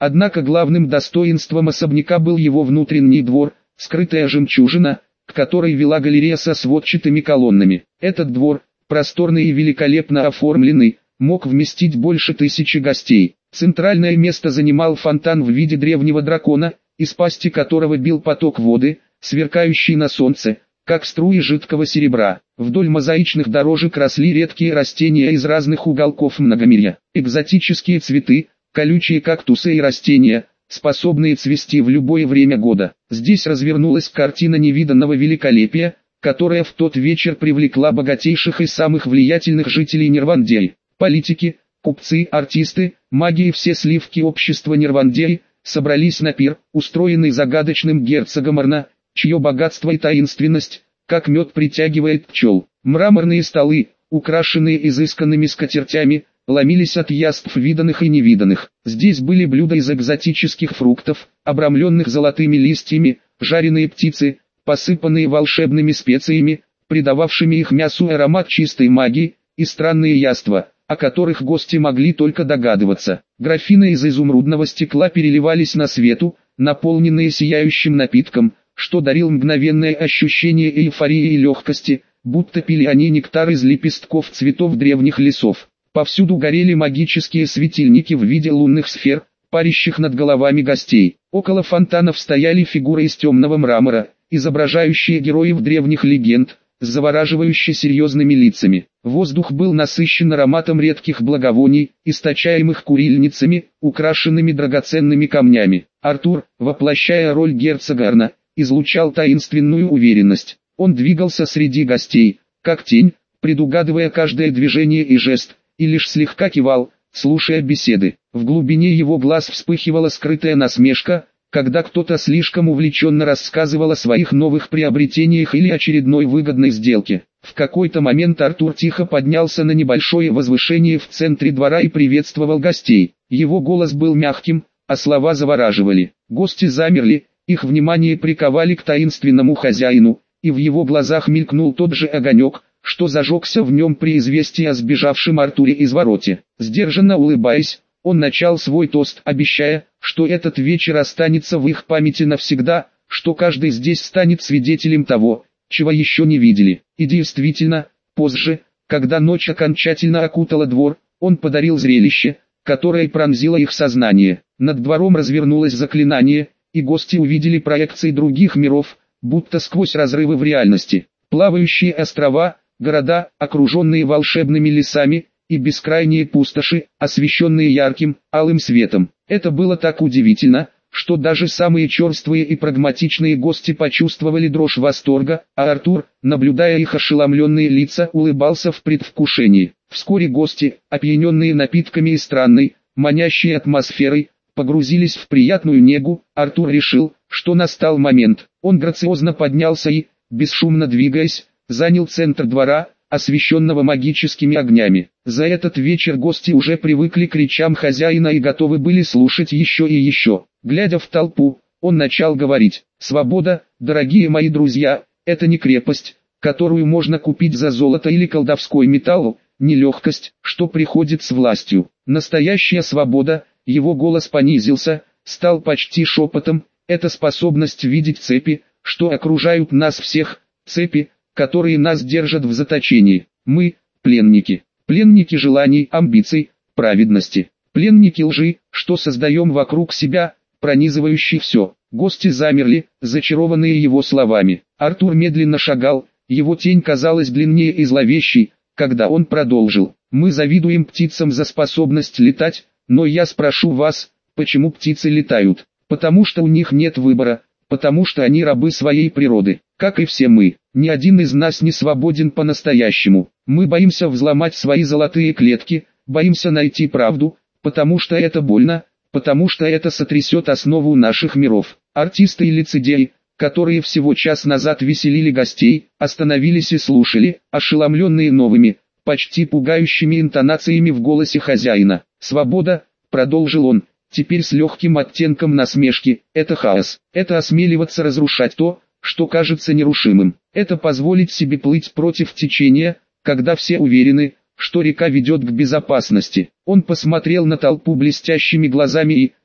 Однако главным достоинством особняка был его внутренний двор, скрытая жемчужина, к которой вела галерея со сводчатыми колоннами. Этот двор, просторный и великолепно оформленный, мог вместить больше 1000 гостей. Центральное место занимал фонтан в виде древнего дракона, из пасти которого бил поток воды, сверкающий на солнце, как струи жидкого серебра. Вдоль мозаичных дорожек росли редкие растения из разных уголков многомирья. Экзотические цветы, колючие кактусы и растения, способные цвести в любое время года. Здесь развернулась картина невиданного великолепия, которая в тот вечер привлекла богатейших и самых влиятельных жителей Нирвандии. Политики, купцы, артисты, маги и все сливки общества Нирвандии собрались на пир, устроенный загадочным герцогом Арна, чье богатство и таинственность, как мед, притягивает пчел. Мраморные столы, украшенные изысканными скатертями, ломились от яств виданных и невиданных. Здесь были блюда из экзотических фруктов, обрамленных золотыми листьями, жареные птицы, посыпанные волшебными специями, придававшими их мясу аромат чистой магии, и странные яства, о которых гости могли только догадываться. Графины из изумрудного стекла переливались на свету, наполненные сияющим напитком, что дарил мгновенное ощущение эйфории и легкости, будто пили они нектар из лепестков цветов древних лесов. Повсюду горели магические светильники в виде лунных сфер, парящих над головами гостей. Около фонтанов стояли фигуры из темного мрамора, изображающие героев древних легенд, с завораживающе серьезными лицами. Воздух был насыщен ароматом редких благовоний, источаемых курильницами, украшенными драгоценными камнями. Артур, воплощая роль герцога Арна, излучал таинственную уверенность. Он двигался среди гостей, как тень, предугадывая каждое движение и жест, и лишь слегка кивал, слушая беседы. В глубине его глаз вспыхивала скрытая насмешка, когда кто-то слишком увлеченно рассказывал о своих новых приобретениях или очередной выгодной сделке. В какой-то момент Артур тихо поднялся на небольшое возвышение в центре двора и приветствовал гостей. Его голос был мягким, а слова завораживали. Гости замерли, их внимание приковали к таинственному хозяину, и в его глазах мелькнул тот же огонек, что зажегся в нем при известии о сбежавшем Артуре из Вороте. Сдержанно улыбаясь, он начал свой тост, обещая, что этот вечер останется в их памяти навсегда, что каждый здесь станет свидетелем того, чего еще не видели. И действительно, позже, когда ночь окончательно окутала двор, он подарил зрелище, которое пронзило их сознание. Над двором развернулось заклинание, и гости увидели проекции других миров, будто сквозь разрывы в реальности. Плавающие острова, города, окруженные волшебными лесами, и бескрайние пустоши, освещенные ярким, алым светом. Это было так удивительно, что даже самые черствые и прагматичные гости почувствовали дрожь восторга, а Артур, наблюдая их ошеломленные лица, улыбался в предвкушении. Вскоре гости, опьяненные напитками и странной, манящей атмосферой, погрузились в приятную негу. Артур решил, что настал момент. Он грациозно поднялся и, бесшумно двигаясь, занял центр двора, освещенного магическими огнями. За этот вечер гости уже привыкли к речам хозяина и готовы были слушать еще и еще. Глядя в толпу, он начал говорить: «Свобода, дорогие мои друзья, это не крепость, которую можно купить за золото или колдовской металл, не легкость, что приходит с властью. Настоящая свобода», его голос понизился, стал почти шепотом, «это способность видеть цепи, что окружают нас всех, цепи, которые нас держат в заточении. Мы – пленники желаний, амбиций, праведности, пленники лжи, что создаем вокруг себя, пронизывающий все». Гости замерли, зачарованные его словами. Артур медленно шагал, его тень казалась длиннее и зловещей, когда он продолжил: «Мы завидуем птицам за способность летать, но я спрошу вас, почему птицы летают? Потому что у них нет выбора, потому что они рабы своей природы, как и все мы. Ни один из нас не свободен по-настоящему. Мы боимся взломать свои золотые клетки, боимся найти правду, потому что это больно, потому что это сотрясет основу наших миров». Артисты и лицедеи, которые всего час назад веселили гостей, остановились и слушали, ошеломленные новыми, почти пугающими интонациями в голосе хозяина. «Свобода», — продолжил он, теперь с легким оттенком насмешки, — «это хаос, это осмеливаться разрушать то, что кажется нерушимым, это позволить себе плыть против течения, когда все уверены, что река ведет к безопасности». Он посмотрел на толпу блестящими глазами и,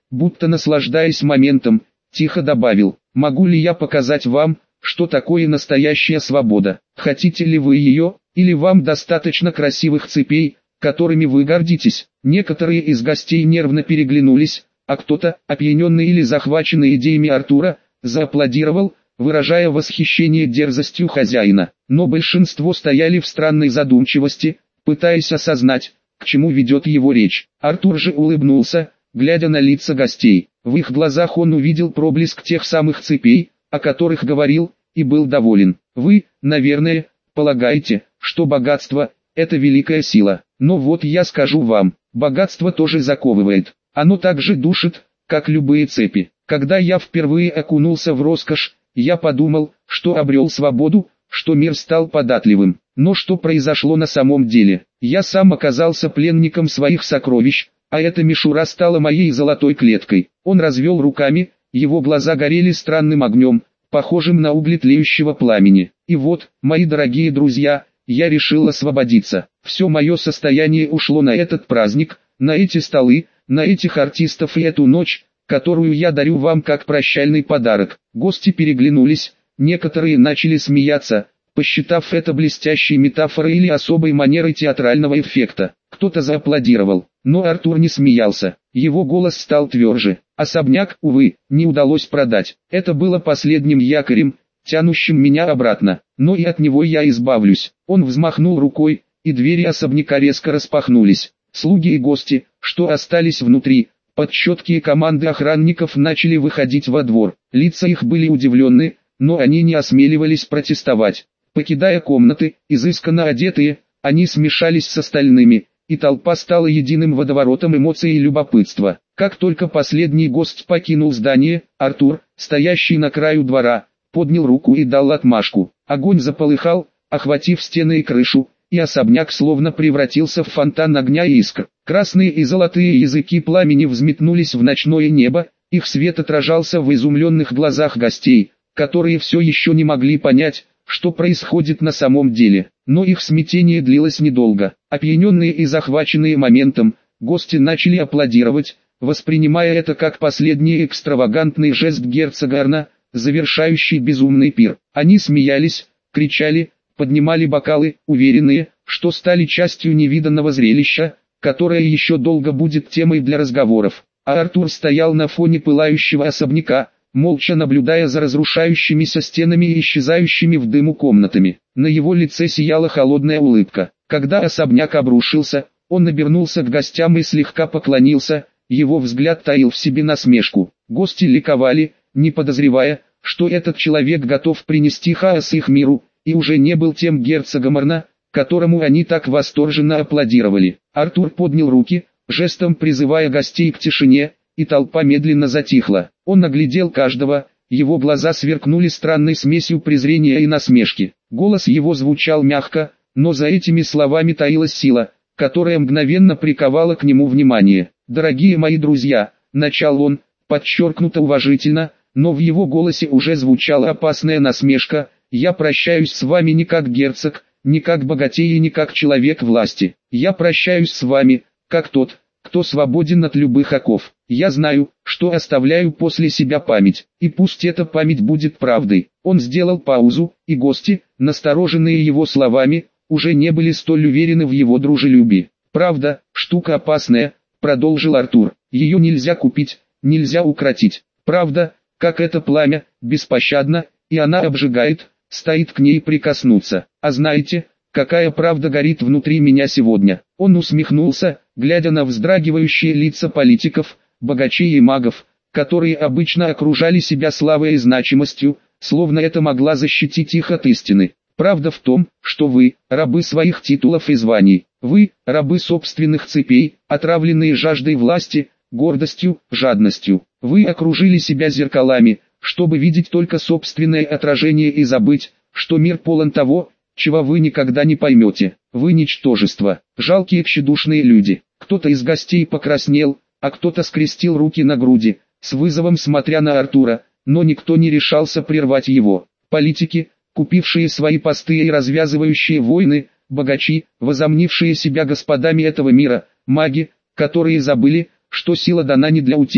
будто наслаждаясь моментом, тихо добавил: «Могу ли я показать вам, что такое настоящая свобода? Хотите ли вы ее, или вам достаточно красивых цепей, которыми вы гордитесь?» Некоторые из гостей нервно переглянулись, а кто-то, опьяненный или захваченный идеями Артура, зааплодировал, выражая восхищение дерзостью хозяина. Но большинство стояли в странной задумчивости, пытаясь осознать, к чему ведет его речь. Артур же улыбнулся, глядя на лица гостей. В их глазах он увидел проблеск тех самых цепей, о которых говорил, и был доволен. «Вы, наверное, полагаете, что богатство – это великая сила. Но вот я скажу вам, богатство тоже заковывает. Оно так же душит, как любые цепи. Когда я впервые окунулся в роскошь, я подумал, что обрел свободу, что мир стал податливым. Но что произошло на самом деле? Я сам оказался пленником своих сокровищ, а эта мишура стала моей золотой клеткой». Он развел руками, его глаза горели странным огнем, похожим на угли тлеющего пламени. «И вот, мои дорогие друзья, я решил освободиться. Все мое состояние ушло на этот праздник, на эти столы, на этих артистов и эту ночь, которую я дарю вам как прощальный подарок». Гости переглянулись, некоторые начали смеяться, посчитав это блестящей метафорой или особой манерой театрального эффекта. Кто-то зааплодировал, но Артур не смеялся, его голос стал тверже. «Особняк, увы, не удалось продать. Это было последним якорем, тянущим меня обратно, но и от него я избавлюсь». Он взмахнул рукой, и двери особняка резко распахнулись. Слуги и гости, что остались внутри, под четкие команды охранников начали выходить во двор. Лица их были удивлены, но они не осмеливались протестовать. Покидая комнаты, изысканно одетые, они смешались с остальными, и толпа стала единым водоворотом эмоций и любопытства. Как только последний гость покинул здание, Артур, стоящий на краю двора, поднял руку и дал отмашку. Огонь заполыхал, охватив стены и крышу, и особняк словно превратился в фонтан огня и искр. Красные и золотые языки пламени взметнулись в ночное небо, их свет отражался в изумленных глазах гостей, которые все еще не могли понять, что происходит на самом деле. Но их смятение длилось недолго. Опьяненные и захваченные моментом, гости начали аплодировать, воспринимая это как последний экстравагантный жест герцога Арна, завершающий безумный пир. Они смеялись, кричали, поднимали бокалы, уверенные, что стали частью невиданного зрелища, которое еще долго будет темой для разговоров. А Артур стоял на фоне пылающего особняка, молча наблюдая за разрушающимися стенами и исчезающими в дыму комнатами. На его лице сияла холодная улыбка. Когда особняк обрушился, он обернулся к гостям и слегка поклонился, его взгляд таил в себе насмешку. Гости ликовали, не подозревая, что этот человек готов принести хаос их миру, и уже не был тем герцогом Арна, которому они так восторженно аплодировали. Артур поднял руки, жестом призывая гостей к тишине, и толпа медленно затихла. Он оглядел каждого, его глаза сверкнули странной смесью презрения и насмешки. Голос его звучал мягко, но за этими словами таилась сила, которая мгновенно приковала к нему внимание. «Дорогие мои друзья», — начал он, подчеркнуто уважительно, но в его голосе уже звучала опасная насмешка, «я прощаюсь с вами не как герцог, не как богатей и не как человек власти. Я прощаюсь с вами, как тот, кто свободен от любых оков. Я знаю, что оставляю после себя память, и пусть эта память будет правдой». Он сделал паузу, и гости, настороженные его словами, уже не были столь уверены в его дружелюбии. «Правда, штука опасная», — продолжил Артур. «Ее нельзя купить, нельзя укротить. Правда, как это пламя, беспощадна, и она обжигает, стоит к ней прикоснуться. А знаете, какая правда горит внутри меня сегодня?» Он усмехнулся, глядя на вздрагивающие лица политиков, богачей и магов, которые обычно окружали себя славой и значимостью, словно это могла защитить их от истины. «Правда в том, что вы, рабы своих титулов и званий, вы, рабы собственных цепей, отравленные жаждой власти, гордостью, жадностью. Вы окружили себя зеркалами, чтобы видеть только собственное отражение и забыть, что мир полон того, чего вы никогда не поймете. Вы ничтожество, жалкие тщедушные люди». Кто-то из гостей покраснел, а кто-то скрестил руки на груди, с вызовом смотря на Артура, но никто не решался прервать его. Политики, купившие свои посты и развязывающие войны, богачи, возомнившие себя господами этого мира, маги, которые забыли, что сила дана не для утехи.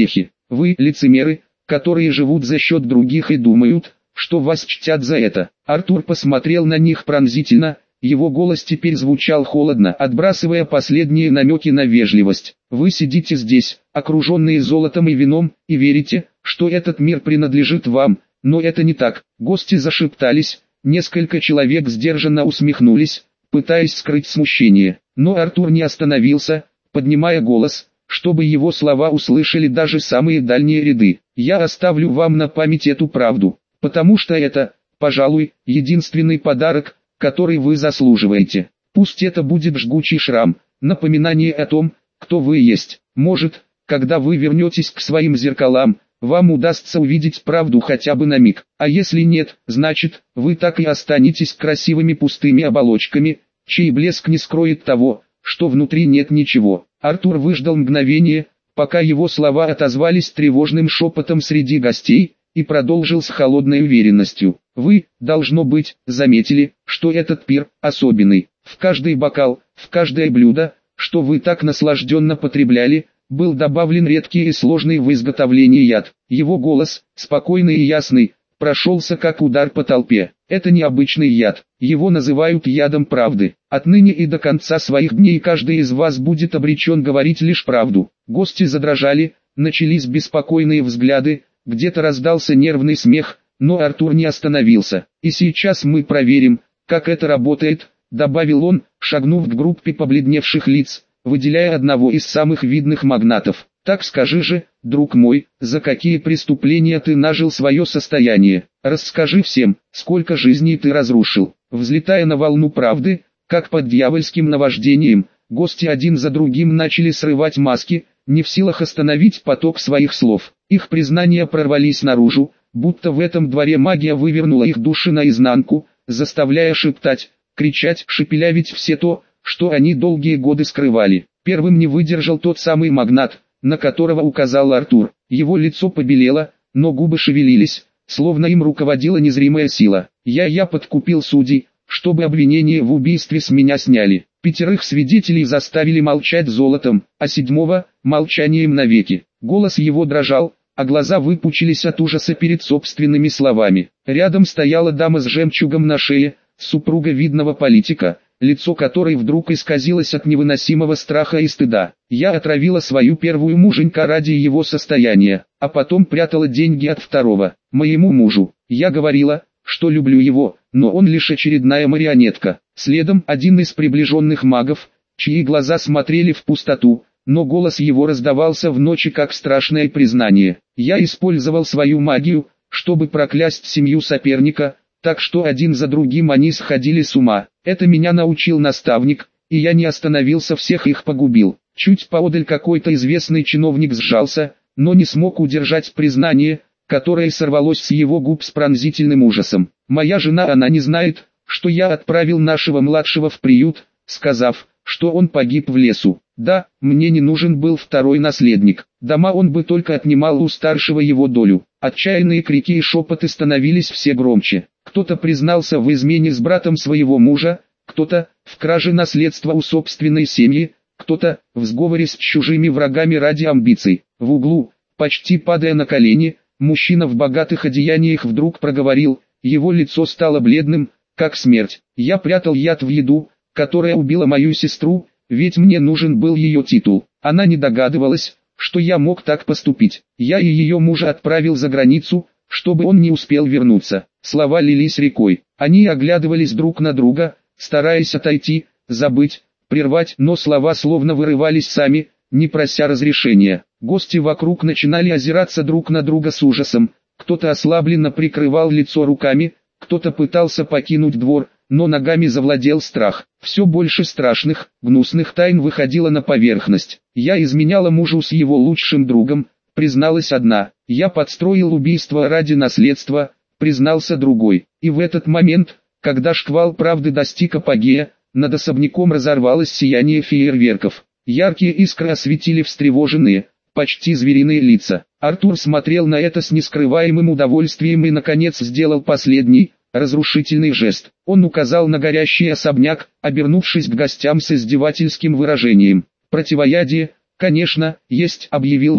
Вы лицемеры, которые живут за счет других и думают, что вас чтят за это. Артур посмотрел на них пронзительно, его голос теперь звучал холодно, отбрасывая последние намеки на вежливость. Вы сидите здесь, окруженные золотом и вином, и верите, что этот мир принадлежит вам, но это не так. Гости зашептались, несколько человек сдержанно усмехнулись, пытаясь скрыть смущение. Но Артур не остановился, поднимая голос, чтобы его слова услышали даже самые дальние ряды. Я оставлю вам на память эту правду, потому что это, пожалуй, единственный подарок, который вы заслуживаете. Пусть это будет жгучий шрам, напоминание о том, кто вы есть. Может, когда вы вернетесь к своим зеркалам, вам удастся увидеть правду хотя бы на миг. А если нет, значит, вы так и останетесь красивыми пустыми оболочками, чей блеск не скроет того, что внутри нет ничего. Артур выждал мгновение, пока его слова отозвались тревожным шепотом среди гостей, и продолжил с холодной уверенностью. Вы, должно быть, заметили, что этот пир особенный. В каждый бокал, в каждое блюдо, что вы так наслажденно потребляли, был добавлен редкий и сложный в изготовлении яд. Его голос, спокойный и ясный, прошелся как удар по толпе. Это необычный яд, его называют ядом правды. Отныне и до конца своих дней каждый из вас будет обречен говорить лишь правду. Гости задрожали, начались беспокойные взгляды, где-то раздался нервный смех, но Артур не остановился. И сейчас мы проверим, как это работает, добавил он, шагнув к группе побледневших лиц, выделяя одного из самых видных магнатов. Так скажи же, друг мой, за какие преступления ты нажил свое состояние? Расскажи всем, сколько жизней ты разрушил. Взлетая на волну правды, как под дьявольским наваждением, гости один за другим начали срывать маски, не в силах остановить поток своих слов. Их признания прорвались наружу, будто в этом дворе магия вывернула их души наизнанку, заставляя шептать, кричать, шепелявить все то, что они долгие годы скрывали. Первым не выдержал тот самый магнат, на которого указал Артур. Его лицо побелело, но губы шевелились, словно им руководила незримая сила. Я подкупил судей, чтобы обвинение в убийстве с меня сняли. 5 свидетелей заставили молчать золотом, а 7-го – молчанием навеки. Голос его дрожал, а глаза выпучились от ужаса перед собственными словами. Рядом стояла дама с жемчугом на шее, супруга видного политика, лицо которой вдруг исказилось от невыносимого страха и стыда. Я отравила свою первую муженька ради его состояния, а потом прятала деньги от второго, моему мужу. Я говорила, что люблю его, но он лишь очередная марионетка. Следом один из приближенных магов, чьи глаза смотрели в пустоту, но голос его раздавался в ночи как страшное признание. Я использовал свою магию, чтобы проклясть семью соперника, так что один за другим они сходили с ума. Это меня научил наставник, и я не остановился, всех их погубил. Чуть поодаль какой-то известный чиновник сжался, но не смог удержать признание, которое сорвалось с его губ с пронзительным ужасом. Моя жена, она не знает, что я отправил нашего младшего в приют, сказав, что он погиб в лесу. Да, мне не нужен был второй наследник. Дома он бы только отнимал у старшего его долю. Отчаянные крики и шепоты становились все громче. Кто-то признался в измене с братом своего мужа, кто-то в краже наследства у собственной семьи, кто-то в сговоре с чужими врагами ради амбиций. В углу, почти падая на колени, мужчина в богатых одеяниях вдруг проговорил, его лицо стало бледным, как смерть. Я прятал яд в еду, которая убила мою сестру, ведь мне нужен был ее титул. Она не догадывалась, что я мог так поступить. Я и ее мужа отправил за границу, чтобы он не успел вернуться. Слова лились рекой. Они оглядывались друг на друга, стараясь отойти, забыть, прервать, но слова словно вырывались сами, не прося разрешения. Гости вокруг начинали озираться друг на друга с ужасом. Кто-то ослабленно прикрывал лицо руками, кто-то пытался покинуть двор, но ногами завладел страх. Все больше страшных, гнусных тайн выходило на поверхность. Я изменяла мужу с его лучшим другом, призналась одна. Я подстроил убийство ради наследства, признался другой. И в этот момент, когда шквал правды достиг апогея, над особняком разорвалось сияние фейерверков. Яркие искры осветили встревоженные, почти звериные лица. Артур смотрел на это с нескрываемым удовольствием и наконец сделал последний, разрушительный жест. Он указал на горящий особняк, обернувшись к гостям с издевательским выражением. «Противоядие, конечно, есть», — объявил он.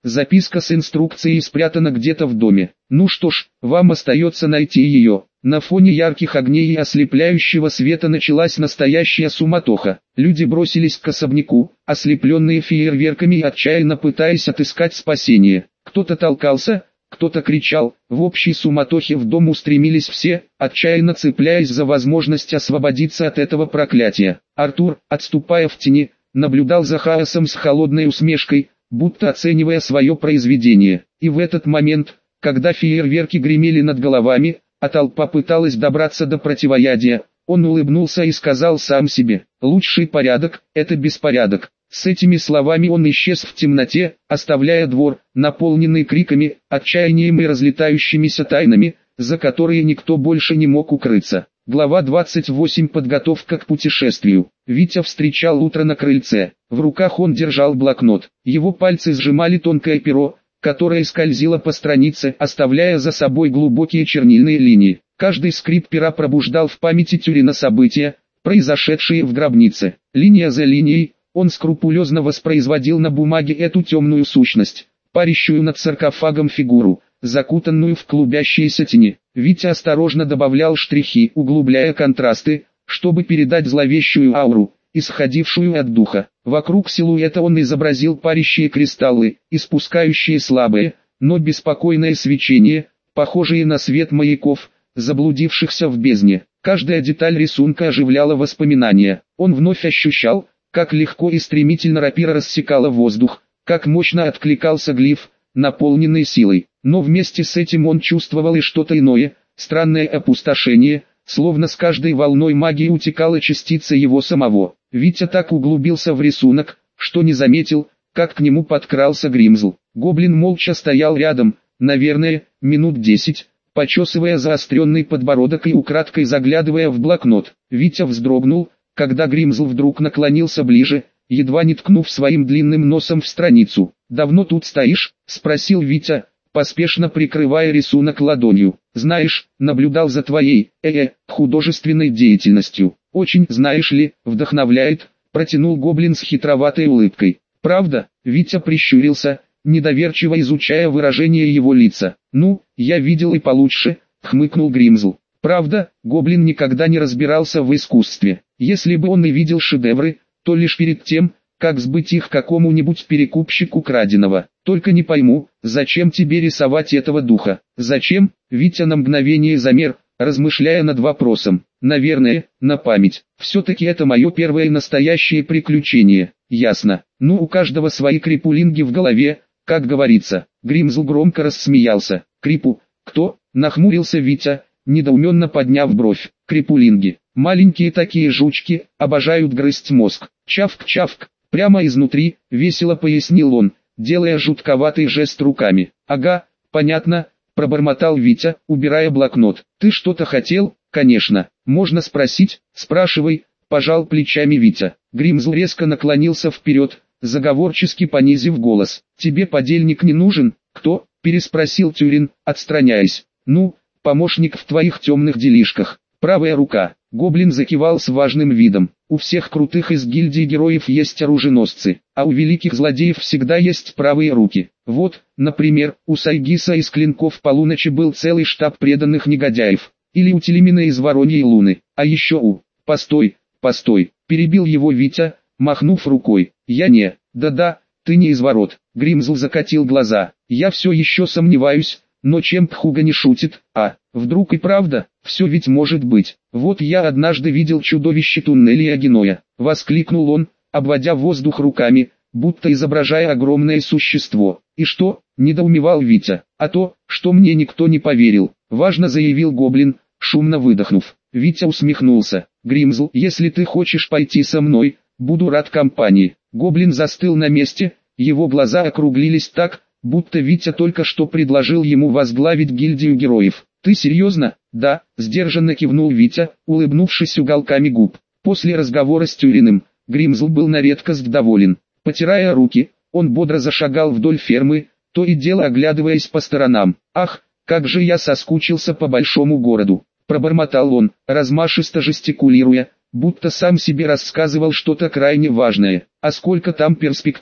Записка с инструкцией спрятана где-то в доме. Ну что ж, вам остается найти ее. На фоне ярких огней и ослепляющего света началась настоящая суматоха. Люди бросились к особняку, ослепленные фейерверками и отчаянно пытаясь отыскать спасение. Кто-то толкался, кто-то кричал. В общей суматохе в дом устремились все, отчаянно цепляясь за возможность освободиться от этого проклятия. Артур, отступая в тени, наблюдал за хаосом с холодной усмешкой, будто оценивая свое произведение. И в этот момент, когда фейерверки гремели над головами, а толпа пыталась добраться до противоядия, он улыбнулся и сказал сам себе: «Лучший порядок – это беспорядок». С этими словами он исчез в темноте, оставляя двор, наполненный криками, отчаянием и разлетающимися тайнами, за которые никто больше не мог укрыться. Глава 28. Подготовка к путешествию. Витя встречал утро на крыльце. В руках он держал блокнот. Его пальцы сжимали тонкое перо, которое скользило по странице, оставляя за собой глубокие чернильные линии. Каждый скрип пера пробуждал в памяти Тюрина события, произошедшие в гробнице. Линия за линией, он скрупулезно воспроизводил на бумаге эту темную сущность, парящую над саркофагом фигуру, закутанную в клубящиеся тени. Витя осторожно добавлял штрихи, углубляя контрасты, чтобы передать зловещую ауру, исходившую от духа. Вокруг силуэта он изобразил парящие кристаллы, испускающие слабое, но беспокойное свечение, похожие на свет маяков, заблудившихся в бездне. Каждая деталь рисунка оживляла воспоминания. Он вновь ощущал, как легко и стремительно рапира рассекала воздух, как мощно откликался глиф, наполненный силой. Но вместе с этим он чувствовал и что-то иное, странное опустошение, словно с каждой волной магии утекала частица его самого. Витя так углубился в рисунок, что не заметил, как к нему подкрался Гримзл. Гоблин молча стоял рядом, наверное, минут 10, почесывая заостренный подбородок и украдкой заглядывая в блокнот. Витя вздрогнул, когда Гримзл вдруг наклонился ближе, едва не ткнув своим длинным носом в страницу. «Давно тут стоишь?» – спросил Витя, поспешно прикрывая рисунок ладонью. «Знаешь, наблюдал за твоей, художественной деятельностью. Очень, знаешь ли, вдохновляет», – протянул гоблин с хитроватой улыбкой. «Правда?» – Витя прищурился, недоверчиво изучая выражение его лица. «Ну, я видел и получше», – хмыкнул Гримзл. «Правда?» – гоблин никогда не разбирался в искусстве. Если бы он и видел шедевры, то лишь перед тем, как сбыть их какому-нибудь перекупщику краденого. Только не пойму, зачем тебе рисовать этого духа? Зачем? Витя на мгновение замер, размышляя над вопросом. Наверное, на память. Все-таки это мое первое настоящее приключение. Ясно. Ну, у каждого свои крипулинги в голове, как говорится. Гримзл громко рассмеялся. Крипу? Кто? Нахмурился Витя, недоуменно подняв бровь. Крипулинги. Маленькие такие жучки, обожают грызть мозг. Чавк-чавк. Прямо изнутри, весело пояснил он, делая жутковатый жест руками. «Ага, понятно», – пробормотал Витя, убирая блокнот. «Ты что-то хотел?» «Конечно. Можно спросить?» «Спрашивай», – пожал плечами Витя. Гримзл резко наклонился вперед, заговорчески понизив голос. «Тебе подельник не нужен?» «Кто?» – переспросил Тюрин, отстраняясь. «Ну, помощник в твоих темных делишках. Правая рука». Гоблин закивал с важным видом. «У всех крутых из гильдии героев есть оруженосцы, а у великих злодеев всегда есть правые руки. Вот, например, у Сайгиса из Клинков Полуночи был целый штаб преданных негодяев, или у Телемина из Вороньей Луны, а еще у...» «Постой, постой», – перебил его Витя, махнув рукой. «Я не...» «Да-да, ты не из ворот». Гримзл закатил глаза. «Я все еще сомневаюсь, но чем Пхуга не шутит, вдруг и правда, все ведь может быть. Вот я однажды видел чудовище туннеля Агиноя», — воскликнул он, обводя воздух руками, будто изображая огромное существо. «И что?» — недоумевал Витя. «А то, что мне никто не поверил», — важно заявил гоблин, шумно выдохнув. Витя усмехнулся. «Гримзл, если ты хочешь пойти со мной, буду рад компании». Гоблин застыл на месте, его глаза округлились так, будто Витя только что предложил ему возглавить гильдию героев. «Ты серьезно?» «Да», — сдержанно кивнул Витя, улыбнувшись уголками губ. После разговора с Тюриным, Гримзл был на редкость доволен. Потирая руки, он бодро зашагал вдоль фермы, то и дело оглядываясь по сторонам. «Ах, как же я соскучился по большому городу!» — пробормотал он, размашисто жестикулируя, будто сам себе рассказывал что-то крайне важное. «А сколько там перспектив!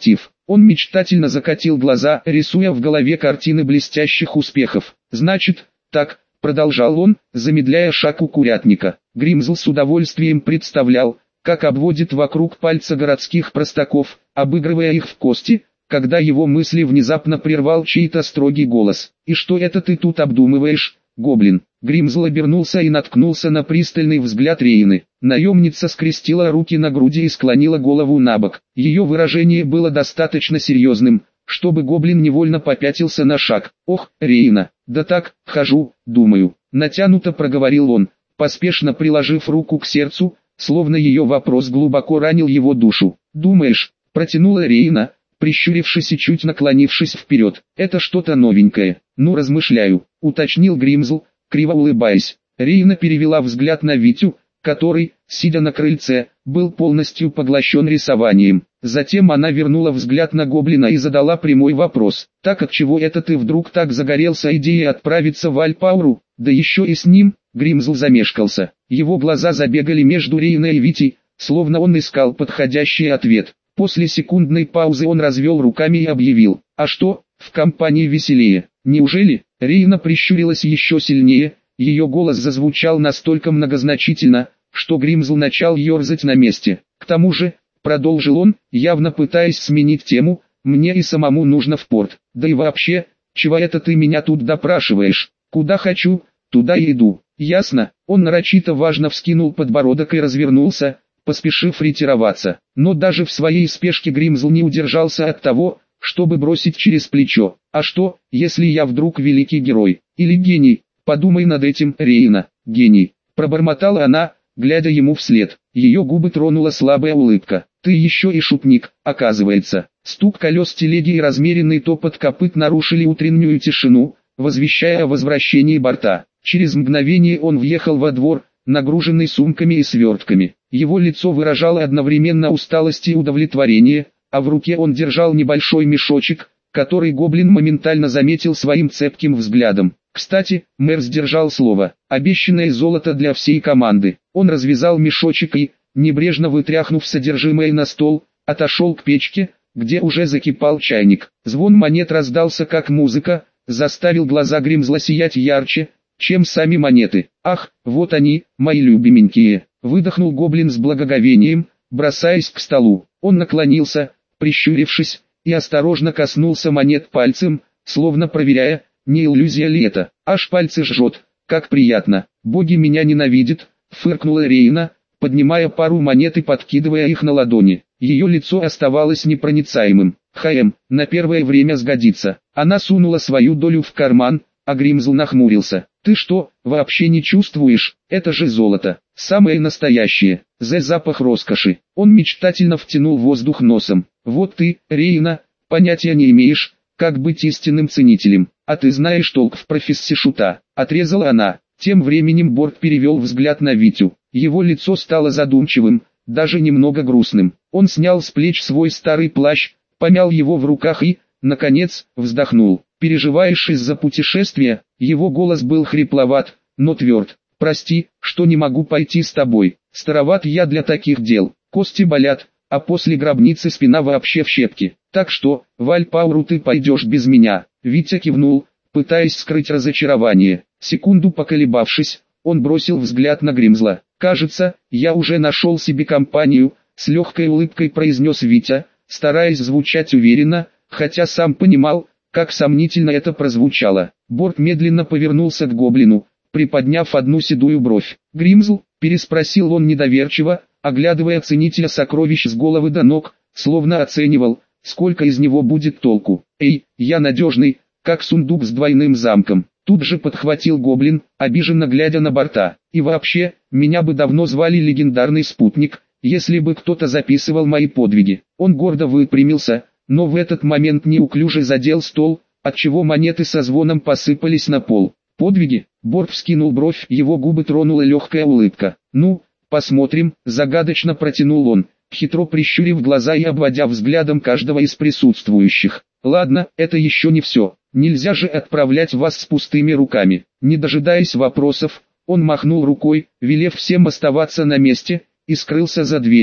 Он мечтательно закатил глаза, рисуя в голове картины блестящих успехов. «Значит, так», — продолжал он, замедляя шаг у курятника. Гримзл с удовольствием представлял, как обводит вокруг пальца городских простаков, обыгрывая их в кости, когда его мысли внезапно прервал чей-то строгий голос. «И что это ты тут обдумываешь, гоблин?» Гримзл обернулся и наткнулся на пристальный взгляд Рейны. Наемница скрестила руки на груди и склонила голову набок. Ее выражение было достаточно серьезным, чтобы гоблин невольно попятился на шаг. «Ох, Рейна, да так, хожу, думаю», — натянуто проговорил он, поспешно приложив руку к сердцу, словно ее вопрос глубоко ранил его душу. «Думаешь?» — протянула Рейна, прищурившись и чуть наклонившись вперед. «Это что-то новенькое». «Ну, размышляю», — уточнил Гримзл, криво улыбаясь. Рейна перевела взгляд на Витю, который, сидя на крыльце, был полностью поглощен рисованием. Затем она вернула взгляд на гоблина и задала прямой вопрос. «Так отчего это ты вдруг так загорелся идеей отправиться в Альпауру, да еще и с ним?» Гримзл замешкался. Его глаза забегали между Рейной и Витей, словно он искал подходящий ответ. После секундной паузы он развел руками и объявил: «А что, в компании веселее, неужели?» Рейна прищурилась еще сильнее, ее голос зазвучал настолько многозначительно, что Гримзл начал ерзать на месте. «К тому же», — продолжил он, явно пытаясь сменить тему, «мне и самому нужно в порт. Да и вообще, чего это ты меня тут допрашиваешь? Куда хочу, туда и иду. Ясно?» Он нарочито важно вскинул подбородок и развернулся, поспешив ретироваться. Но даже в своей спешке Гримзл не удержался от того, чтобы бросить через плечо: «А что, если я вдруг великий герой? Или гений? Подумай над этим, Рейна, гений», — пробормотала она, глядя ему вслед. Ее губы тронула слабая улыбка. «Ты еще и шутник, оказывается». Стук колес телеги и размеренный топот копыт нарушили утреннюю тишину, возвещая о возвращении борта. Через мгновение он въехал во двор, нагруженный сумками и свертками. Его лицо выражало одновременно усталость и удовлетворение, а в руке он держал небольшой мешочек, который гоблин моментально заметил своим цепким взглядом. Кстати, мэр сдержал слово. Обещанное золото для всей команды. Он развязал мешочек и, небрежно вытряхнув содержимое на стол, отошел к печке, где уже закипал чайник. Звон монет раздался как музыка, заставил глаза Гримзла сиять ярче, чем сами монеты. «Ах, вот они, мои любименькие!» — выдохнул гоблин с благоговением, бросаясь к столу. Он наклонился, прищурившись, и осторожно коснулся монет пальцем, словно проверяя, не иллюзия ли это. «Аж пальцы жжет, как приятно! Боги меня ненавидят!» — фыркнула Рейна, поднимая пару монет и подкидывая их на ладони. Ее лицо оставалось непроницаемым. На первое время сгодится». Она сунула свою долю в карман, а Гримзл нахмурился. «Ты что, вообще не чувствуешь? Это же золото, самое настоящее, запах роскоши». Он мечтательно втянул воздух носом. «Вот ты, Рейна, понятия не имеешь, как быть истинным ценителем, а ты знаешь толк в профессии шута», — отрезала она. Тем временем Борт перевел взгляд на Витю. Его лицо стало задумчивым, даже немного грустным. Он снял с плеч свой старый плащ, помял его в руках и, наконец, вздохнул. «Переживаешь из-за путешествия?» Его голос был хрипловат, но тверд. «Прости, что не могу пойти с тобой. Староват я для таких дел. Кости болят, а после гробницы спина вообще в щепки. Так что, в Альпауру ты пойдешь без меня». Витя кивнул, пытаясь скрыть разочарование. Секунду поколебавшись, он бросил взгляд на Гримзла. «Кажется, я уже нашел себе компанию», — с легкой улыбкой произнес Витя, стараясь звучать уверенно, хотя сам понимал, как сомнительно это прозвучало. Борт медленно повернулся к гоблину, приподняв одну седую бровь. «Гримзл?» — переспросил он недоверчиво, оглядывая ценителя сокровищ с головы до ног, словно оценивал, сколько из него будет толку. «Эй, я надежный, как сундук с двойным замком». Тут же подхватил гоблин, обиженно глядя на борта. «И вообще, меня бы давно звали легендарный спутник, если бы кто-то записывал мои подвиги». Он гордо выпрямился, но в этот момент неуклюже задел стол, отчего монеты со звоном посыпались на пол. «Подвиги?» — Борт вскинул бровь, его губы тронула легкая улыбка. «Ну, посмотрим», — загадочно протянул он, хитро прищурив глаза и обводя взглядом каждого из присутствующих. «Ладно, это еще не все. Нельзя же отправлять вас с пустыми руками». Не дожидаясь вопросов, он махнул рукой, велев всем оставаться на месте, и скрылся за дверью.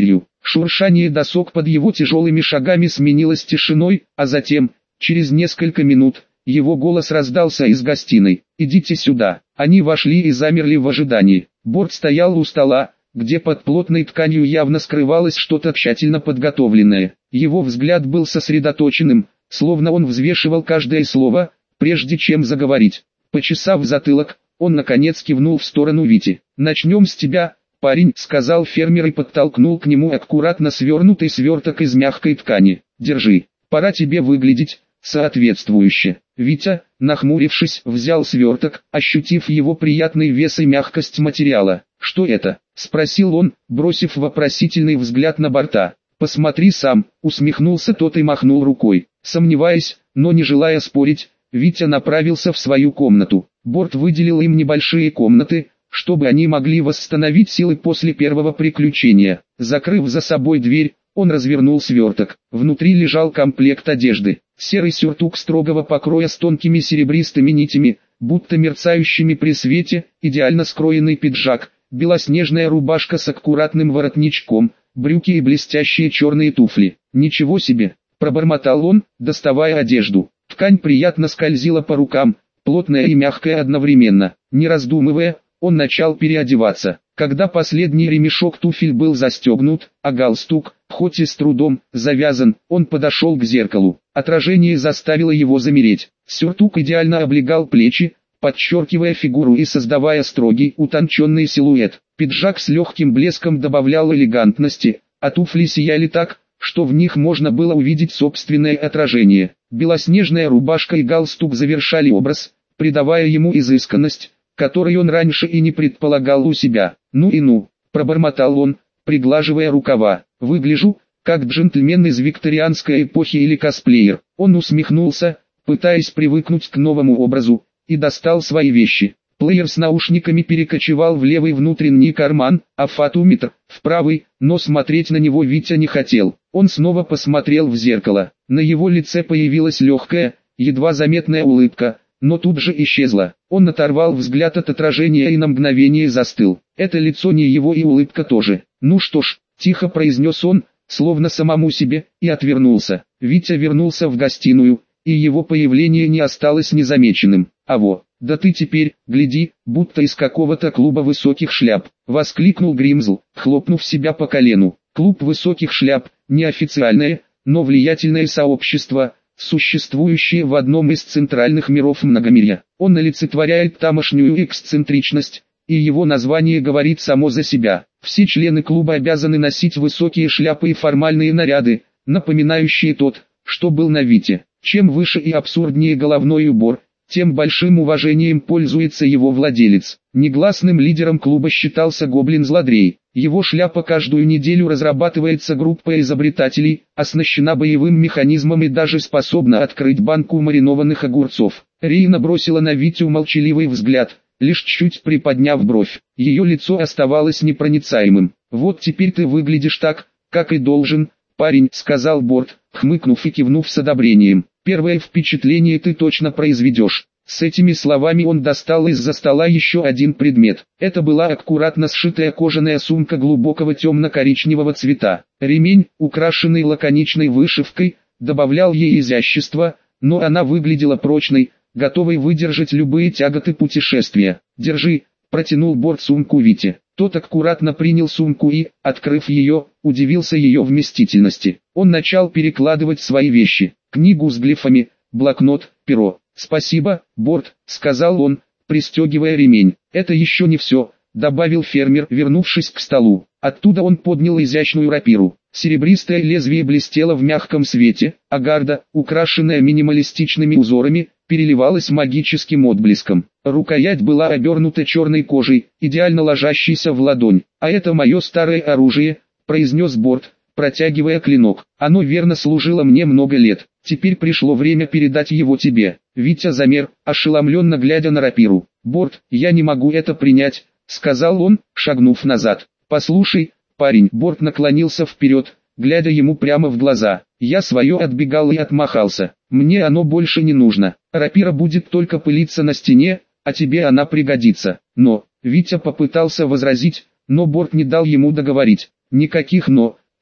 Шуршание досок под его тяжелыми шагами сменилось тишиной, а затем, через несколько минут, его голос раздался из гостиной. «Идите сюда». Они вошли и замерли в ожидании. Борт стоял у стола, где под плотной тканью явно скрывалось что-то тщательно подготовленное. Его взгляд был сосредоточенным, словно он взвешивал каждое слово, прежде чем заговорить. Почесав затылок, он наконец кивнул в сторону Вити. «Начнем с тебя, парень», — сказал фермер и подтолкнул к нему аккуратно свернутый сверток из мягкой ткани. «Держи, пора тебе выглядеть соответствующе». Витя, нахмурившись, взял сверток, ощутив его приятный вес и мягкость материала. «Что это?» — спросил он, бросив вопросительный взгляд на борта. «Посмотри сам», — усмехнулся тот и махнул рукой. Сомневаясь, но не желая спорить, Витя направился в свою комнату. Борт выделил им небольшие комнаты, чтобы они могли восстановить силы после первого приключения. Закрыв за собой дверь, он развернул сверток. Внутри лежал комплект одежды. Серый сюртук строгого покроя с тонкими серебристыми нитями, будто мерцающими при свете, идеально скроенный пиджак, белоснежная рубашка с аккуратным воротничком, брюки и блестящие черные туфли. «Ничего себе!» – пробормотал он, доставая одежду. Ткань приятно скользила по рукам, плотная и мягкая одновременно. Не раздумывая, он начал переодеваться. Когда последний ремешок туфель был застегнут, а галстук, хоть и с трудом, завязан, он подошел к зеркалу. Отражение заставило его замереть. Сюртук идеально облегал плечи, подчеркивая фигуру и создавая строгий, утонченный силуэт. Пиджак с легким блеском добавлял элегантности, а туфли сияли так, что в них можно было увидеть собственное отражение. Белоснежная рубашка и галстук завершали образ, придавая ему изысканность, которой он раньше и не предполагал у себя. «Ну и ну», — пробормотал он, приглаживая рукава, — «выгляжу, как джентльмен из викторианской эпохи или косплеер». Он усмехнулся, пытаясь привыкнуть к новому образу, и достал свои вещи. Плеер с наушниками перекочевал в левый внутренний карман, а фотометр — в правый, но смотреть на него Витя не хотел. Он снова посмотрел в зеркало. На его лице появилась легкая, едва заметная улыбка, но тут же исчезла. Он оторвал взгляд от отражения и на мгновение застыл. Это лицо не его и улыбка тоже. «Ну что ж», — тихо произнес он, словно самому себе, и отвернулся. Витя вернулся в гостиную, и его появление не осталось незамеченным. «Аво, да ты теперь, гляди, будто из какого-то клуба высоких шляп», — воскликнул Гримзл, хлопнув себя по колену. Клуб высоких шляп — неофициальное, но влиятельное сообщество, существующее в одном из центральных миров многомирья. Он олицетворяет тамошнюю эксцентричность, и его название говорит само за себя. Все члены клуба обязаны носить высокие шляпы и формальные наряды, напоминающие тот, что был на Вите. Чем выше и абсурднее головной убор, тем большим уважением пользуется его владелец. Негласным лидером клуба считался Гоблин-злодрей. Его шляпа каждую неделю разрабатывается группой изобретателей, оснащена боевым механизмом и даже способна открыть банку маринованных огурцов. Рейна бросила на Витю молчаливый взгляд, лишь чуть приподняв бровь. Ее лицо оставалось непроницаемым. «Вот теперь ты выглядишь так, как и должен, парень», — сказал Борт, хмыкнув и кивнув с одобрением. «Первое впечатление ты точно произведешь». С этими словами он достал из-за стола еще один предмет. Это была аккуратно сшитая кожаная сумка глубокого темно-коричневого цвета. Ремень, украшенный лаконичной вышивкой, добавлял ей изящества, но она выглядела прочной, готовой выдержать любые тяготы путешествия. «Держи», — протянул Борт сумку Вите. Тот аккуратно принял сумку и, открыв ее, удивился ее вместительности. Он начал перекладывать свои вещи: книгу с глифами, блокнот, перо. «Спасибо, Борт», — сказал он, пристегивая ремень. «Это еще не все», — добавил фермер, вернувшись к столу. Оттуда он поднял изящную рапиру. Серебристое лезвие блестело в мягком свете, а гарда, украшенная минималистичными узорами, переливалась магическим отблеском. Рукоять была обернута черной кожей, идеально ложащейся в ладонь. «А это мое старое оружие», — произнес Борт, протягивая клинок. «Оно верно служило мне много лет. Теперь пришло время передать его тебе». Витя замер, ошеломленно глядя на рапиру. «Борт, я не могу это принять», — сказал он, шагнув назад. «Послушай, парень». Борт наклонился вперед, глядя ему прямо в глаза. «Я свое отбегал и отмахался. Мне оно больше не нужно. Рапира будет только пылиться на стене, а тебе она пригодится». «Но...» — Витя попытался возразить, но Борт не дал ему договорить. «Никаких «но»,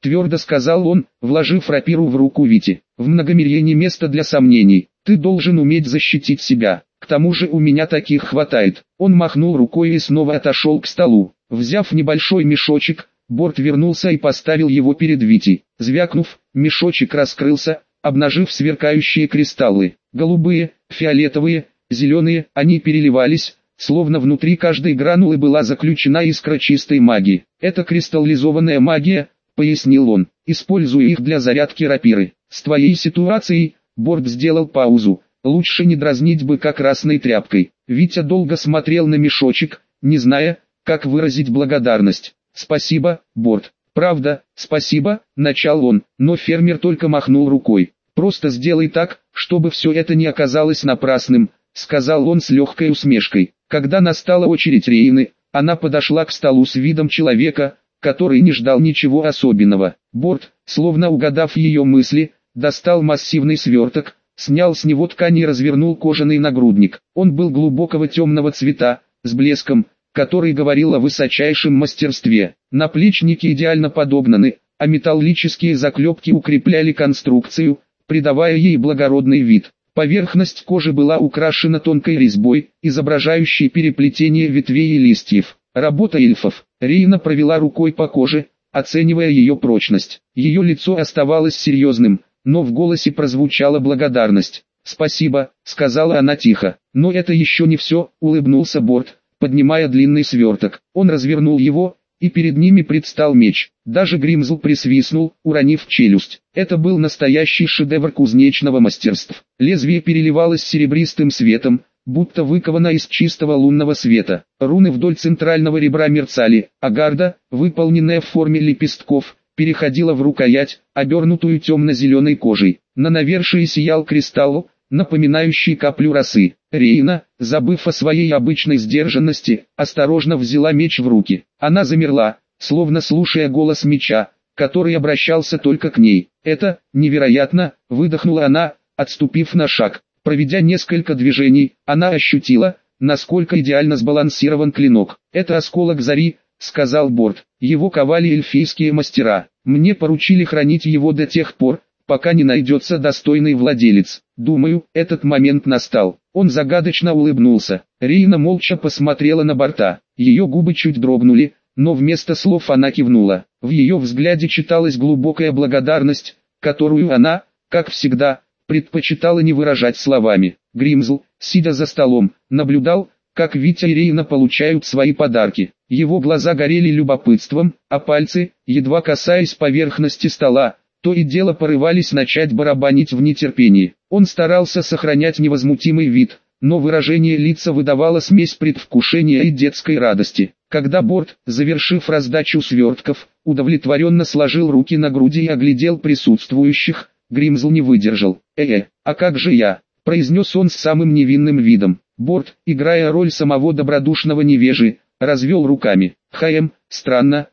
твердо сказал он, вложив рапиру в руку Вити. В многомирье не место для сомнений, ты должен уметь защитить себя. К тому же у меня таких хватает. Он махнул рукой и снова отошел к столу. Взяв небольшой мешочек, Борт вернулся и поставил его перед Вити. Звякнув, мешочек раскрылся, обнажив сверкающие кристаллы. Голубые, фиолетовые, зеленые, они переливались, словно внутри каждой гранулы была заключена искра чистой магии. «Это кристаллизованная магия», — пояснил он, — «используя их для зарядки рапиры. С твоей ситуацией», — Борт сделал паузу, — «лучше не дразнить быка красной тряпкой». Витя долго смотрел на мешочек, не зная, как выразить благодарность. «Спасибо, Борт». «Правда, спасибо», — начал он, но фермер только махнул рукой. «Просто сделай так, чтобы все это не оказалось напрасным», — сказал он с легкой усмешкой. Когда настала очередь Рейны, она подошла к столу с видом человека, который не ждал ничего особенного. Борт, словно угадав ее мысли, достал массивный сверток, снял с него ткань и развернул кожаный нагрудник. Он был глубокого темного цвета, с блеском, который говорил о высочайшем мастерстве. Наплечники идеально подогнаны, а металлические заклепки укрепляли конструкцию, придавая ей благородный вид. Поверхность кожи была украшена тонкой резьбой, изображающей переплетение ветвей и листьев. Работа эльфов. Рейна провела рукой по коже, оценивая ее прочность. Ее лицо оставалось серьезным, но в голосе прозвучала благодарность. «Спасибо», — сказала она тихо. «Но это еще не все», — улыбнулся Борт, поднимая длинный сверток. Он развернул его, и перед ними предстал меч. Даже Гримзл присвистнул, уронив челюсть. Это был настоящий шедевр кузнечного мастерства. Лезвие переливалось серебристым светом, будто выковано из чистого лунного света. Руны вдоль центрального ребра мерцали, а гарда, выполненная в форме лепестков, переходила в рукоять, обернутую темно-зеленой кожей. На навершии сиял кристалл, напоминающий каплю росы. Рейна, забыв о своей обычной сдержанности, осторожно взяла меч в руки. Она замерла, словно слушая голос меча, который обращался только к ней. «Это невероятно!» — выдохнула она, отступив на шаг. Проведя несколько движений, она ощутила, насколько идеально сбалансирован клинок. «Это осколок зари», — сказал Борт. «Его ковали эльфийские мастера. Мне поручили хранить его до тех пор, пока не найдется достойный владелец. Думаю, этот момент настал». Он загадочно улыбнулся. Рейна молча посмотрела на Борта. Ее губы чуть дрогнули, но вместо слов она кивнула. В ее взгляде читалась глубокая благодарность, которую она, как всегда, предпочитала не выражать словами. Гримзл, сидя за столом, наблюдал, как Витя и Рейна получают свои подарки. Его глаза горели любопытством, а пальцы, едва касаясь поверхности стола, то и дело порывались начать барабанить в нетерпении. Он старался сохранять невозмутимый вид, но выражение лица выдавало смесь предвкушения и детской радости. Когда Борт, завершив раздачу свертков, удовлетворенно сложил руки на груди и оглядел присутствующих, Гримзл не выдержал. А как же я?» — произнес он с самым невинным видом. Борт, играя роль самого добродушного невежи, развел руками. Странно,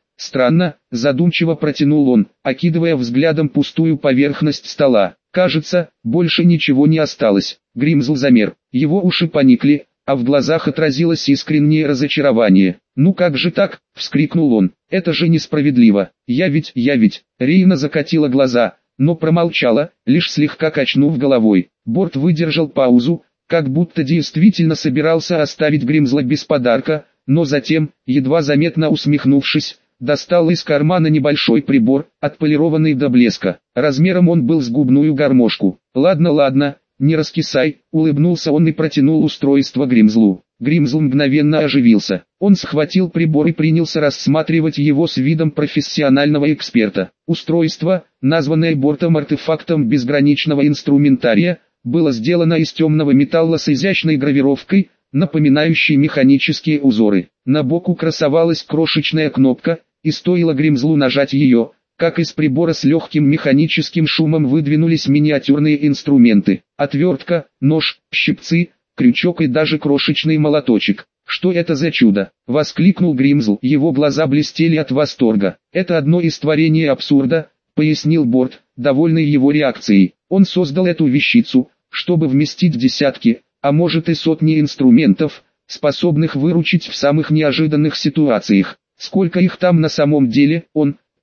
задумчиво протянул он, окидывая взглядом пустую поверхность стола. «Кажется, больше ничего не осталось». Гримзл замер, его уши поникли, а в глазах отразилось искреннее разочарование. «Ну как же так?» — вскрикнул он. «Это же несправедливо. Я ведь...» Рейна закатила глаза, но промолчала, лишь слегка качнув головой. Борт выдержал паузу, как будто действительно собирался оставить Гримзла без подарка, но затем, едва заметно усмехнувшись, достал из кармана небольшой прибор, отполированный до блеска. Размером он был с губную гармошку. «Ладно, не раскисай», — улыбнулся он и протянул устройство Гримзлу. Гримзл мгновенно оживился. Он схватил прибор и принялся рассматривать его с видом профессионального эксперта. Устройство, названное Бортом артефактом безграничного инструментария, было сделано из темного металла с изящной гравировкой, напоминающей механические узоры. На боку красовалась крошечная кнопка, и стоило Гримзлу нажать ее, как из прибора с легким механическим шумом выдвинулись миниатюрные инструменты. Отвертка, нож, щипцы, крючок и даже крошечный молоточек. «Что это за чудо?» — воскликнул Гримзл. Его глаза блестели от восторга. «Это одно из творений абсурда», — пояснил Борт, довольный его реакцией. «Он создал эту вещицу, чтобы вместить десятки, а может и сотни инструментов, способных выручить в самых неожиданных ситуациях. Сколько их там на самом деле, он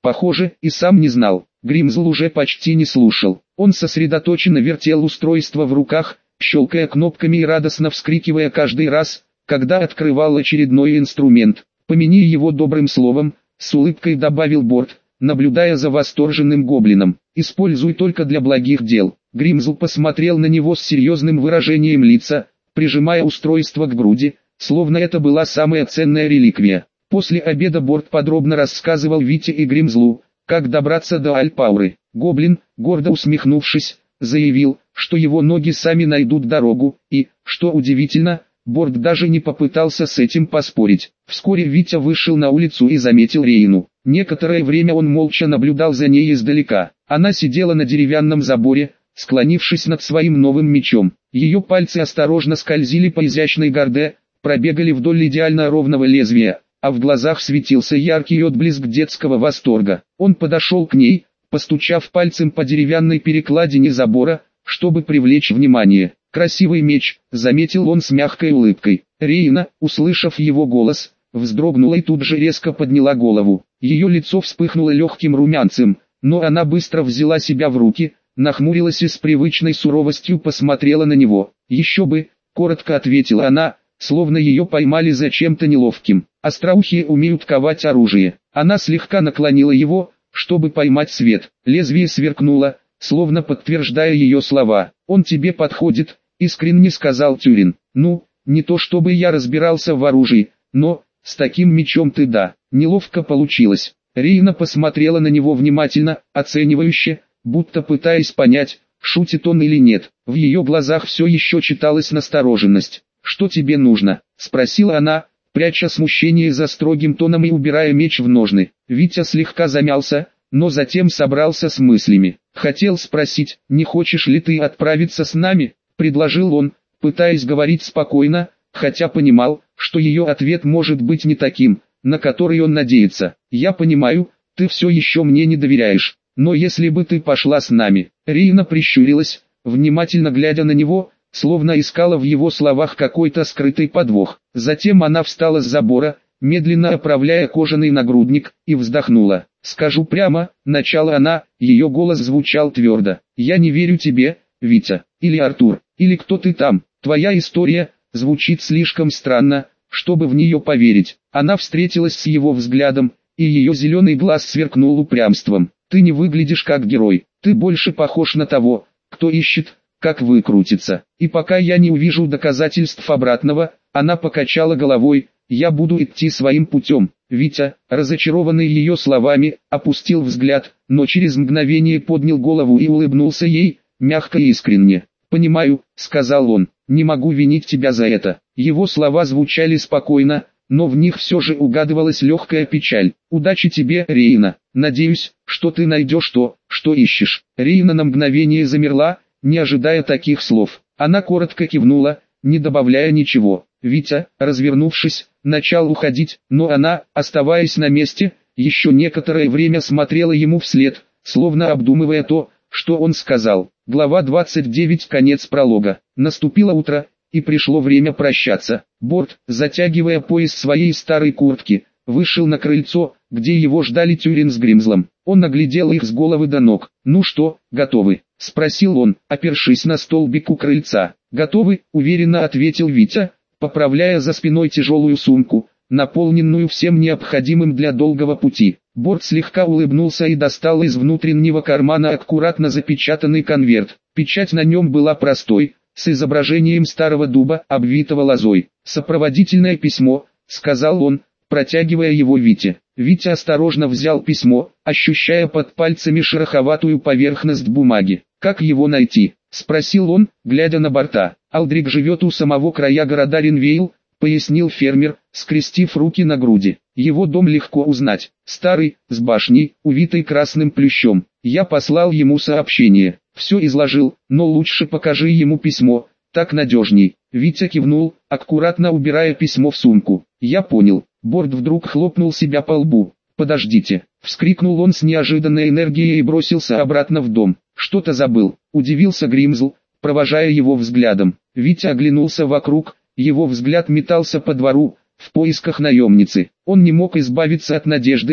Похоже, и сам не знал. Гримзл уже почти не слушал. Он сосредоточенно вертел устройство в руках, щелкая кнопками и радостно вскрикивая каждый раз, когда открывал очередной инструмент. «Помяни его добрым словом», — с улыбкой добавил Борт, наблюдая за восторженным гоблином. «Используй только для благих дел». Гримзл посмотрел на него с серьезным выражением лица, прижимая устройство к груди, словно это была самая ценная реликвия. После обеда Борт подробно рассказывал Вите и Гримзлу, как добраться до Альпауры. Гоблин, гордо усмехнувшись, заявил, что его ноги сами найдут дорогу, и, что удивительно, Борт даже не попытался с этим поспорить. Вскоре Витя вышел на улицу и заметил Рейну. Некоторое время он молча наблюдал за ней издалека. Она сидела на деревянном заборе, склонившись над своим новым мечом. Ее пальцы осторожно скользили по изящной горде, пробегали вдоль идеально ровного лезвия, а в глазах светился яркий отблеск детского восторга. Он подошел к ней, постучав пальцем по деревянной перекладине забора, чтобы привлечь внимание. «Красивый меч», — заметил он с мягкой улыбкой. Рейна, услышав его голос, вздрогнула и тут же резко подняла голову. Ее лицо вспыхнуло легким румянцем, но она быстро взяла себя в руки, нахмурилась и с привычной суровостью посмотрела на него. «Еще бы», — коротко ответила она, словно ее поймали за чем-то неловким. «Остроухие умеют ковать оружие». Она слегка наклонила его, чтобы поймать свет. Лезвие сверкнуло, словно подтверждая ее слова. «Он тебе подходит», — искренне сказал Тюрин. «Ну, не то чтобы я разбирался в оружии, но, с таким мечом ты да». Неловко получилось. Рейна посмотрела на него внимательно, оценивающе, будто пытаясь понять, шутит он или нет. В ее глазах все еще читалась настороженность. «Что тебе нужно?» — спросила она, пряча смущение за строгим тоном и убирая меч в ножны. Витя слегка замялся, но затем собрался с мыслями. «Хотел спросить, не хочешь ли ты отправиться с нами?» — предложил он, пытаясь говорить спокойно, хотя понимал, что ее ответ может быть не таким, на который он надеется. «Я понимаю, ты все еще мне не доверяешь, но если бы ты пошла с нами...» Рейна прищурилась, внимательно глядя на него, словно искала в его словах какой-то скрытый подвох. Затем она встала с забора, медленно оправляя кожаный нагрудник, и вздохнула. «Скажу прямо», — начала она, ее голос звучал твердо. «Я не верю тебе, Витя, или Артур, или кто ты там. Твоя история звучит слишком странно, чтобы в нее поверить». Она встретилась с его взглядом, и ее зеленый глаз сверкнул упрямством. «Ты не выглядишь как герой, ты больше похож на того, кто ищет, как выкрутиться. И пока я не увижу доказательств обратного», она покачала головой, «я буду идти своим путем». Витя, разочарованный ее словами, опустил взгляд, но через мгновение поднял голову и улыбнулся ей, мягко и искренне. «Понимаю», — сказал он, — «не могу винить тебя за это». Его слова звучали спокойно, но в них все же угадывалась легкая печаль. «Удачи тебе, Рейна. Надеюсь, что ты найдешь то, что ищешь». Рейна на мгновение замерла, не ожидая таких слов. Она коротко кивнула, не добавляя ничего. Витя, развернувшись, начал уходить, но она, оставаясь на месте, еще некоторое время смотрела ему вслед, словно обдумывая то, что он сказал. Глава 29. Конец пролога. Наступило утро, и пришло время прощаться. Борт, затягивая пояс своей старой куртки, вышел на крыльцо, где его ждали Тюрин с Гримзлом. Он оглядел их с головы до ног. «Ну что, готовы?» — спросил он, опершись на столбик у крыльца. «Готовы», — уверенно ответил Витя, поправляя за спиной тяжелую сумку, наполненную всем необходимым для долгого пути. Борт слегка улыбнулся и достал из внутреннего кармана аккуратно запечатанный конверт. Печать на нем была простой, с изображением старого дуба, обвитого лозой. «Сопроводительное письмо», — сказал он, протягивая его Вите. Витя осторожно взял письмо, ощущая под пальцами шероховатую поверхность бумаги. «Как его найти?» — спросил он, глядя на борта. «Алдрик живет у самого края города Ринвейл», — пояснил фермер, скрестив руки на груди. «Его дом легко узнать. Старый, с башней, увитой красным плющом. Я послал ему сообщение. Все изложил, но лучше покажи ему письмо, так надежней». Витя кивнул, аккуратно убирая письмо в сумку. «Я понял». Борт вдруг хлопнул себя по лбу. «Подождите!» — вскрикнул он с неожиданной энергией и бросился обратно в дом. «Что-то забыл», — удивился Гримзл, провожая его взглядом. Витя оглянулся вокруг, его взгляд метался по двору, в поисках наемницы. Он не мог избавиться от надежды,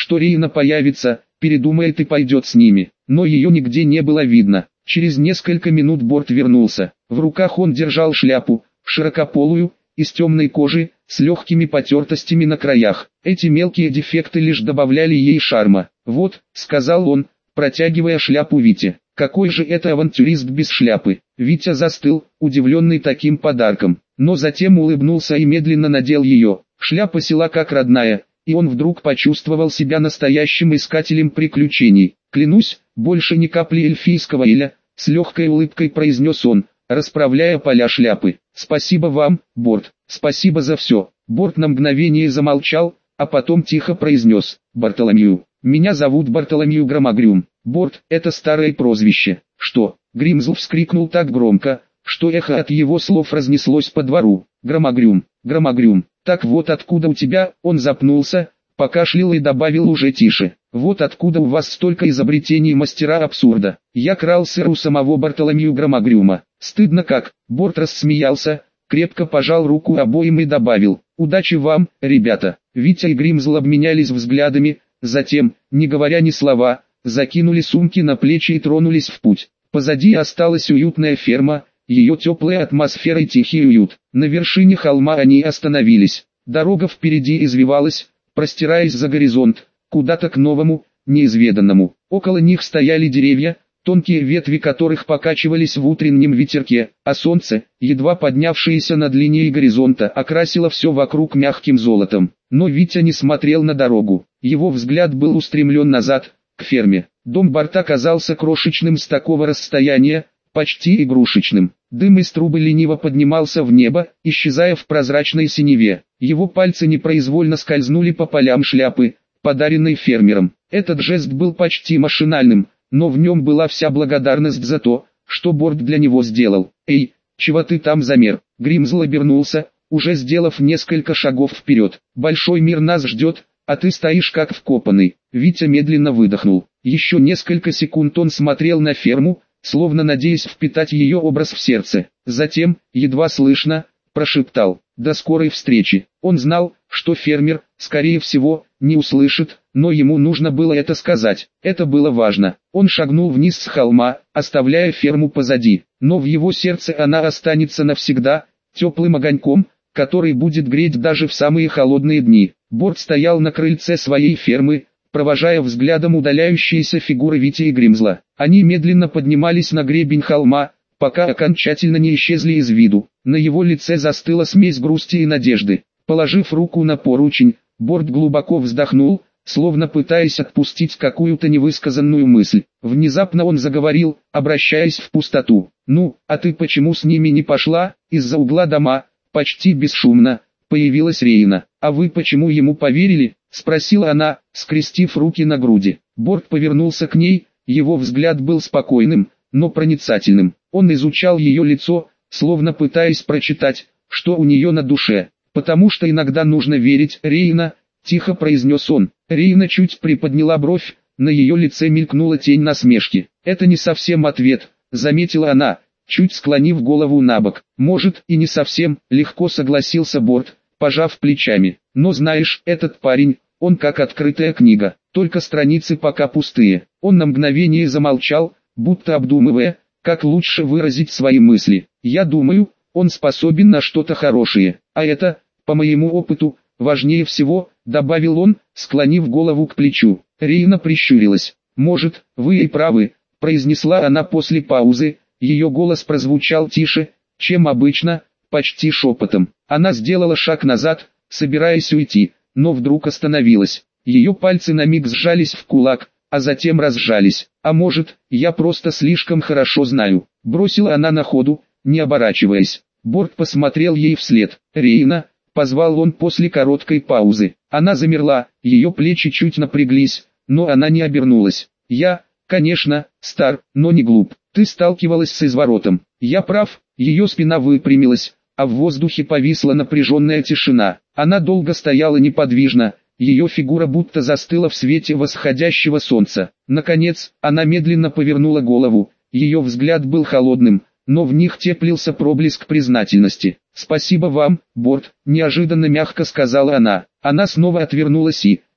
что Рейна появится, передумает и пойдет с ними. Но ее нигде не было видно. Через несколько минут Борт вернулся. В руках он держал шляпу, широкополую, из темной кожи, с легкими потертостями на краях. Эти мелкие дефекты лишь добавляли ей шарма. «Вот», — сказал он, протягивая шляпу Вите. «Какой же это авантюрист без шляпы?» Витя застыл, удивленный таким подарком, но затем улыбнулся и медленно надел ее. Шляпа села как родная, и он вдруг почувствовал себя настоящим искателем приключений. «Клянусь, больше ни капли эльфийского эля», — с легкой улыбкой произнес он, расправляя поля шляпы. «Спасибо вам, Борт, спасибо за все». Борт на мгновение замолчал, а потом тихо произнес: «Бартоломью. Меня зовут Бартоломью Громогрюм». Борт — это старое прозвище. «Что?» — Гримзл вскрикнул так громко, что эхо от его слов разнеслось по двору. «Громогрюм, Громогрюм, так вот откуда у тебя?» Он запнулся, покашлял и добавил уже тише: «Вот откуда у вас столько изобретений мастера абсурда. Я крал сыр у самого Бартоломью Громогрюма». «Стыдно как?» Борт рассмеялся, крепко пожал руку обоим и добавил: «Удачи вам, ребята». Витя и Гримзл обменялись взглядами, затем, не говоря ни слова, закинули сумки на плечи и тронулись в путь. Позади осталась уютная ферма, ее теплая атмосфера и тихий уют. На вершине холма они остановились. Дорога впереди извивалась, простираясь за горизонт, куда-то к новому, неизведанному. Около них стояли деревья, тонкие ветви которых покачивались в утреннем ветерке, а солнце, едва поднявшееся над линией горизонта, окрасило все вокруг мягким золотом. Но Витя не смотрел на дорогу, его взгляд был устремлен назад, к ферме. Дом Борта казался крошечным с такого расстояния, почти игрушечным. Дым из трубы лениво поднимался в небо, исчезая в прозрачной синеве. Его пальцы непроизвольно скользнули по полям шляпы, подаренной фермером. Этот жест был почти машинальным, но в нем была вся благодарность за то, что Борт для него сделал. «Эй, чего ты там замер?» Гримзл обернулся, уже сделав несколько шагов вперед. «Большой мир нас ждет, а ты стоишь как вкопанный». Витя медленно выдохнул. Еще несколько секунд он смотрел на ферму, словно надеясь впитать ее образ в сердце. Затем, едва слышно, прошептал: «До скорой встречи». Он знал, что фермер, скорее всего, не услышит, но ему нужно было это сказать. Это было важно. Он шагнул вниз с холма, оставляя ферму позади. Но в его сердце она останется навсегда, теплым огоньком, который будет греть даже в самые холодные дни. Борт стоял на крыльце своей фермы, провожая взглядом удаляющиеся фигуры Вити и Гримзла. Они медленно поднимались на гребень холма, пока окончательно не исчезли из виду. На его лице застыла смесь грусти и надежды. Положив руку на поручень, Борт глубоко вздохнул, словно пытаясь отпустить какую-то невысказанную мысль. Внезапно он заговорил, обращаясь в пустоту: «Ну, а ты почему с ними не пошла?» Из-за угла дома, почти бесшумно, появилась Рейна. «А вы почему ему поверили?» — спросила она, скрестив руки на груди. Борт повернулся к ней, его взгляд был спокойным, но проницательным. Он изучал ее лицо, словно пытаясь прочитать, что у нее на душе. «Потому что иногда нужно верить, Рейна», — тихо произнес он. Рейна чуть приподняла бровь, на ее лице мелькнула тень насмешки. «Это не совсем ответ», — заметила она, чуть склонив голову набок. «Может, и не совсем», — легко согласился Борт, пожав плечами. «Но знаешь, этот парень, он как открытая книга, только страницы пока пустые». Он на мгновение замолчал, будто обдумывая, как лучше выразить свои мысли. «Я думаю, он способен на что-то хорошее, а это, по моему опыту, важнее всего», — добавил он, склонив голову к плечу. Рейна прищурилась. «Может, вы и правы», — произнесла она после паузы, ее голос прозвучал тише, чем обычно, почти шепотом. Она сделала шаг назад, собираясь уйти, но вдруг остановилась. Ее пальцы на миг сжались в кулак, а затем разжались. «А может, я просто слишком хорошо знаю», — бросила она на ходу, не оборачиваясь. Борт посмотрел ей вслед. «Рейна», — позвал он после короткой паузы. Она замерла, ее плечи чуть напряглись, но она не обернулась. «Я, конечно, стар, но не глуп. Ты сталкивалась с изворотом. Я прав». Ее спина выпрямилась, а в воздухе повисла напряженная тишина. Она долго стояла неподвижно, ее фигура будто застыла в свете восходящего солнца. Наконец, она медленно повернула голову, ее взгляд был холодным, но в них теплился проблеск признательности. «Спасибо вам, Борт», — неожиданно мягко сказала она. Она снова отвернулась и,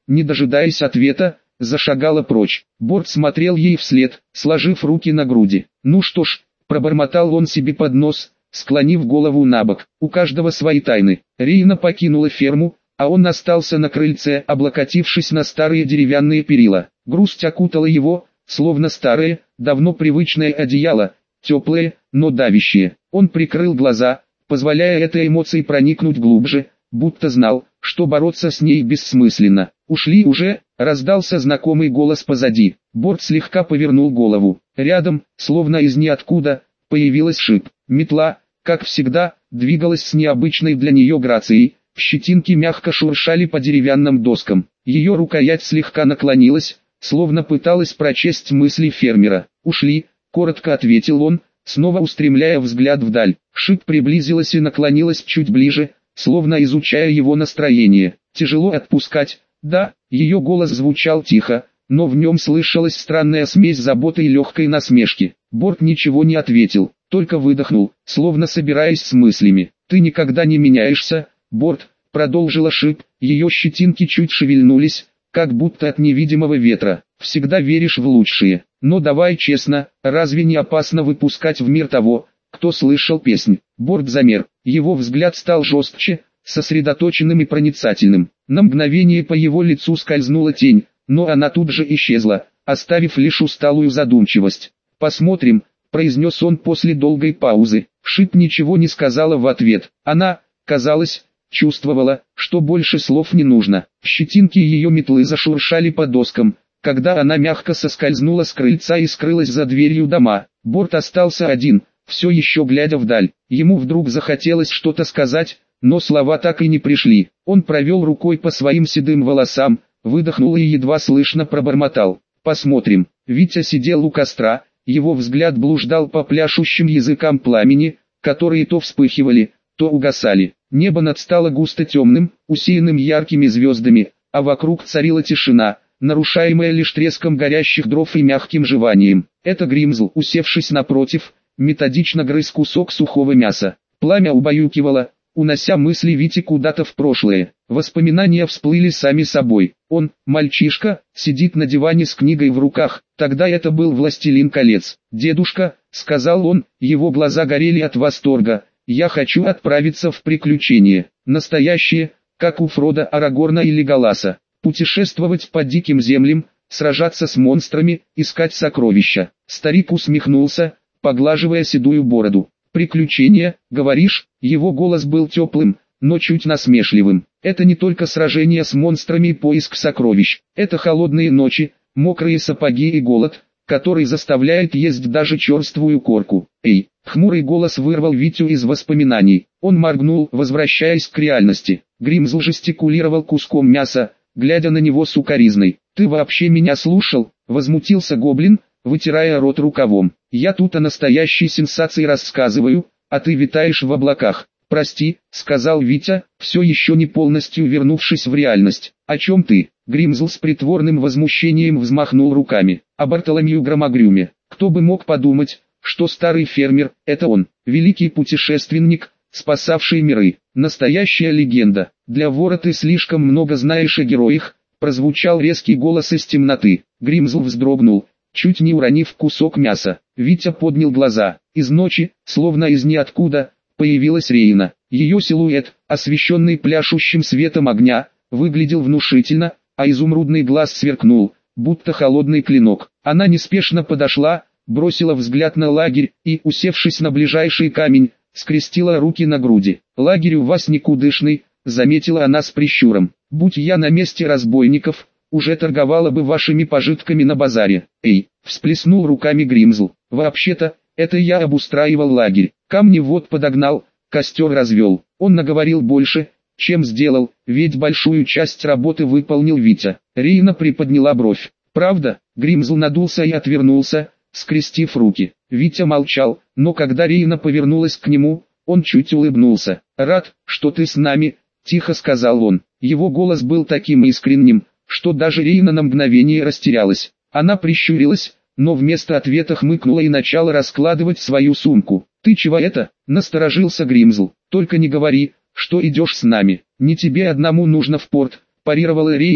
не дожидаясь ответа, зашагала прочь. Борт смотрел ей вслед, сложив руки на груди. «Ну что ж», — пробормотал он себе под нос, склонив голову набок. «У каждого свои тайны». Рейна покинула ферму, а он остался на крыльце, облокотившись на старые деревянные перила. Грусть окутала его, словно старое, давно привычное одеяло, теплое, но давящее. Он прикрыл глаза, позволяя этой эмоции проникнуть глубже, будто знал, что бороться с ней бессмысленно. «Ушли уже», — раздался знакомый голос позади. Борт слегка повернул голову. Рядом, словно из ниоткуда, появилась Шип. Метла, как всегда, двигалась с необычной для нее грацией. Щетинки мягко шуршали по деревянным доскам. Ее рукоять слегка наклонилась, словно пыталась прочесть мысли фермера. «Ушли», — коротко ответил он, снова устремляя взгляд вдаль. Шип приблизилась и наклонилась чуть ближе, словно изучая его настроение. «Тяжело отпускать». Да, ее голос звучал тихо, но в нем слышалась странная смесь заботы и легкой насмешки. Борт ничего не ответил, только выдохнул, словно собираясь с мыслями. «Ты никогда не меняешься, Борт», — продолжила Шип, ее щетинки чуть шевельнулись, как будто от невидимого ветра. «Всегда веришь в лучшее. Но давай честно, разве не опасно выпускать в мир того, кто слышал песнь?» Борт замер, его взгляд стал жестче, сосредоточенным и проницательным. На мгновение по его лицу скользнула тень, но она тут же исчезла, оставив лишь усталую задумчивость. «Посмотрим», — произнес он после долгой паузы. Шип ничего не сказала в ответ. Она, казалось, чувствовала, что больше слов не нужно. Щетинки ее метлы зашуршали по доскам, когда она мягко соскользнула с крыльца и скрылась за дверью дома. Борт остался один, все еще глядя вдаль. Ему вдруг захотелось что-то сказать, но слова так и не пришли. Он провел рукой по своим седым волосам, выдохнул и едва слышно пробормотал. «Посмотрим». Витя сидел у костра, его взгляд блуждал по пляшущим языкам пламени, которые то вспыхивали, то угасали. Небо над стало густо темным, усеянным яркими звездами, а вокруг царила тишина, нарушаемая лишь треском горящих дров и мягким жеванием. Это Гримзл, усевшись напротив, методично грыз кусок сухого мяса. Пламя убаюкивало, унося мысли Вити куда-то в прошлое. Воспоминания всплыли сами собой. Он, мальчишка, сидит на диване с книгой в руках. Тогда это был «Властелин колец». «Дедушка», — сказал он, его глаза горели от восторга, — «я хочу отправиться в приключения. Настоящие, как у Фрода, Арагорна или Галаса. Путешествовать по диким землям, сражаться с монстрами, искать сокровища». Старик усмехнулся, поглаживая седую бороду. «Приключения, говоришь?» Его голос был теплым, но чуть насмешливым. «Это не только сражение с монстрами и поиск сокровищ. Это холодные ночи, мокрые сапоги и голод, который заставляет есть даже черствую корку». «Эй!» Хмурый голос вырвал Витю из воспоминаний. Он моргнул, возвращаясь к реальности. Гримзл жестикулировал куском мяса, глядя на него с укоризной. «Ты вообще меня слушал?» — возмутился гоблин, вытирая рот рукавом. «Я тут о настоящей сенсации рассказываю, а ты витаешь в облаках». «Прости», — сказал Витя, все еще не полностью вернувшись в реальность. «О чем ты?» Гримзл с притворным возмущением взмахнул руками. «О Бартоломью Громогрюме. Кто бы мог подумать, что старый фермер — это он, великий путешественник, спасавший миры, настоящая легенда. Для вора ты слишком много знаешь о героях», — прозвучал резкий голос из темноты. Гримзл вздрогнул, чуть не уронив кусок мяса. Витя поднял глаза. Из ночи, словно из ниоткуда, появилась Рейна. Ее силуэт, освещенный пляшущим светом огня, выглядел внушительно, а изумрудный глаз сверкнул, будто холодный клинок. Она неспешно подошла, бросила взгляд на лагерь и, усевшись на ближайший камень, скрестила руки на груди. «Лагерь у вас никудышный», — заметила она с прищуром. «Будь я на месте разбойников, уже торговала бы вашими пожитками на базаре». «Эй!» — всплеснул руками Гримзл. «Вообще-то, это я обустраивал лагерь. Камни вот подогнал, костер развел». Он наговорил больше, чем сделал, ведь большую часть работы выполнил Витя. Рейна приподняла бровь. «Правда?» — Гримзл надулся и отвернулся, скрестив руки. Витя молчал, но когда Рейна повернулась к нему, он чуть улыбнулся. «Рад, что ты с нами», — тихо сказал он. Его голос был таким искренним, что даже Рейна на мгновение растерялась. Она прищурилась, но вместо ответа хмыкнула и начала раскладывать свою сумку. «Ты чего это?» — насторожился Гримзл. «Только не говори, что идешь с нами. Не тебе одному нужно в порт», — парировала Рейна,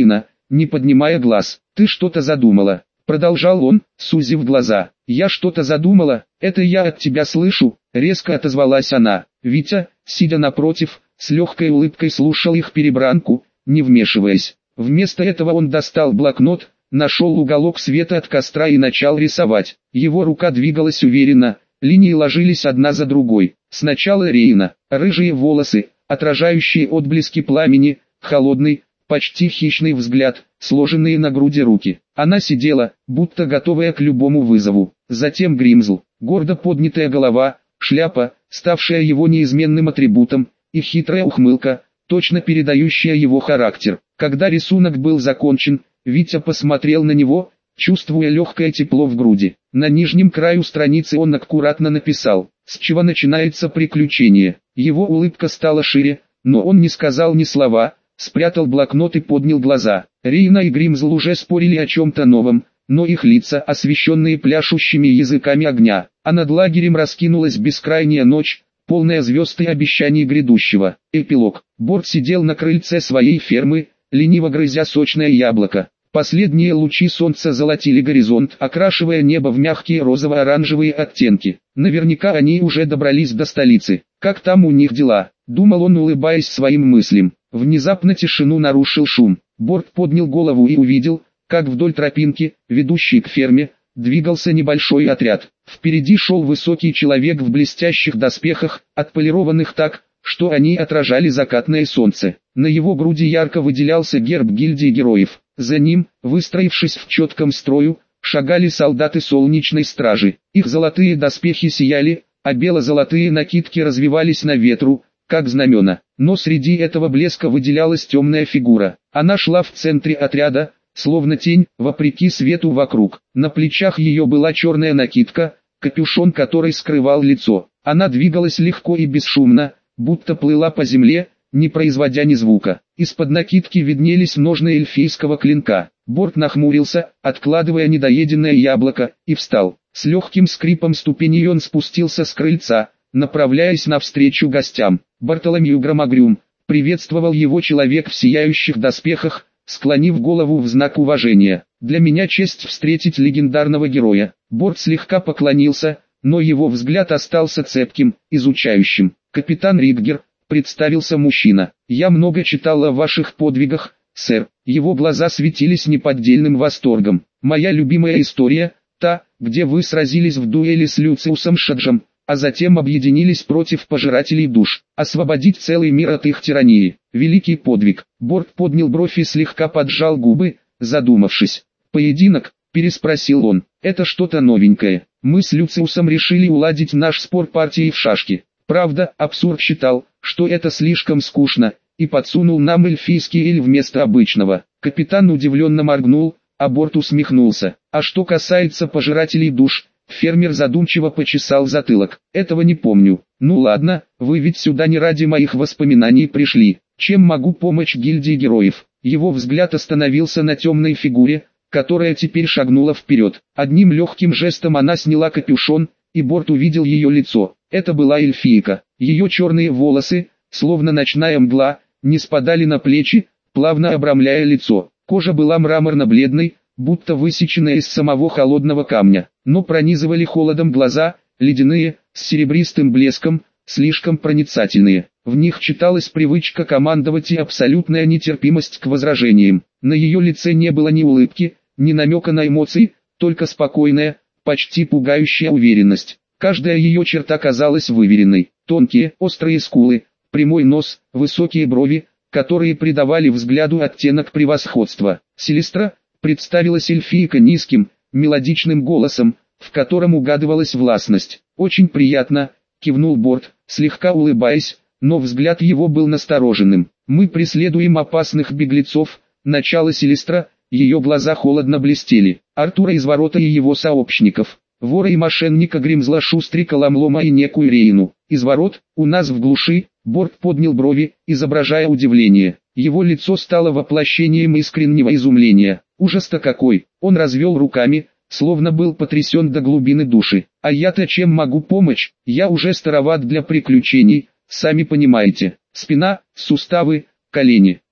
не поднимая глаз. «Ты что-то задумала?» Продолжал он, сузив глаза. «Я что-то задумала? Это я от тебя слышу», — резко отозвалась она. Витя, сидя напротив, с легкой улыбкой слушал их перебранку, не вмешиваясь. Вместо этого он достал блокнот, нашел уголок света от костра и начал рисовать. Его рука двигалась уверенно, линии ложились одна за другой. Сначала Рейна, рыжие волосы, отражающие отблески пламени, холодный, почти хищный взгляд, сложенные на груди руки. Она сидела, будто готовая к любому вызову. Затем Гримзл, гордо поднятая голова, шляпа, ставшая его неизменным атрибутом, и хитрая ухмылка, точно передающая его характер. Когда рисунок был закончен, Витя посмотрел на него, чувствуя легкое тепло в груди. На нижнем краю страницы он аккуратно написал, с чего начинается приключение. Его улыбка стала шире, но он не сказал ни слова, спрятал блокнот и поднял глаза. Рейна и Гримзл уже спорили о чем-то новом, но их лица, освещенные пляшущими языками огня, а над лагерем раскинулась бескрайняя ночь, полная звезд и обещаний грядущего. Эпилог. Борт сидел на крыльце своей фермы, лениво грызя сочное яблоко. Последние лучи солнца золотили горизонт, окрашивая небо в мягкие розово-оранжевые оттенки. Наверняка они уже добрались до столицы. Как там у них дела? Думал он, улыбаясь своим мыслям. Внезапно тишину нарушил шум. Борт поднял голову и увидел, как вдоль тропинки, ведущей к ферме, двигался небольшой отряд. Впереди шел высокий человек в блестящих доспехах, отполированных так, что они отражали закатное солнце. На его груди ярко выделялся герб гильдии героев. За ним, выстроившись в четком строю, шагали солдаты солнечной стражи. Их золотые доспехи сияли, а бело-золотые накидки развивались на ветру, как знамена. Но среди этого блеска выделялась темная фигура. Она шла в центре отряда, словно тень, вопреки свету вокруг. На плечах ее была черная накидка, капюшон которой скрывал лицо. Она двигалась легко и бесшумно, будто плыла по земле, не производя ни звука. Из-под накидки виднелись ножны эльфийского клинка. Борт нахмурился, откладывая недоеденное яблоко, и встал. С легким скрипом ступеней он спустился с крыльца, направляясь навстречу гостям. Бартоломью Громогрюм, приветствовал его человек в сияющих доспехах, склонив голову в знак уважения. «Для меня честь встретить легендарного героя». Борт слегка поклонился, но его взгляд остался цепким, изучающим. «Капитан Ридгер», представился мужчина. «Я много читал о ваших подвигах, сэр». Его глаза светились неподдельным восторгом. «Моя любимая история, та, где вы сразились в дуэли с Люциусом Шаджем, а затем объединились против пожирателей душ, освободить целый мир от их тирании. Великий подвиг». Борт поднял бровь и слегка поджал губы, задумавшись. «Поединок?» – переспросил он. «Это что-то новенькое. Мы с Люциусом решили уладить наш спор партией в шашки. Правда, абсурд считал, что это слишком скучно, и подсунул нам эльфийский эль вместо обычного». Капитан удивленно моргнул, а Борт усмехнулся. «А что касается пожирателей душ?» Фермер задумчиво почесал затылок. «Этого не помню. Ну ладно, вы ведь сюда не ради моих воспоминаний пришли. Чем могу помочь гильдии героев?» Его взгляд остановился на темной фигуре, которая теперь шагнула вперед. Одним легким жестом она сняла капюшон, и Борт увидел ее лицо. Это была эльфийка. Ее черные волосы, словно ночная мгла, не спадали на плечи, плавно обрамляя лицо. Кожа была мраморно-бледной, будто высеченная из самого холодного камня, но пронизывали холодом глаза, ледяные, с серебристым блеском, слишком проницательные. В них читалась привычка командовать и абсолютная нетерпимость к возражениям. На ее лице не было ни улыбки, ни намека на эмоции, только спокойная, почти пугающая уверенность. Каждая ее черта казалась выверенной. Тонкие, острые скулы, прямой нос, высокие брови, которые придавали взгляду оттенок превосходства. «Селестра», представилась эльфийка низким, мелодичным голосом, в котором угадывалась властность. «Очень приятно», кивнул Борт, слегка улыбаясь, но взгляд его был настороженным. «Мы преследуем опасных беглецов», начало Селестра, ее глаза холодно блестели. «Артура из Ворота и его сообщников, вора и мошенника Гримзла Шустрика Ламлома и некую Рейну. Из Ворот, у нас в глуши». Борт поднял брови, изображая удивление. Его лицо стало воплощением искреннего изумления. «Ужас-то какой!» Он развел руками, словно был потрясен до глубины души. «А я-то чем могу помочь? Я уже староват для приключений, сами понимаете. Спина, суставы, колени».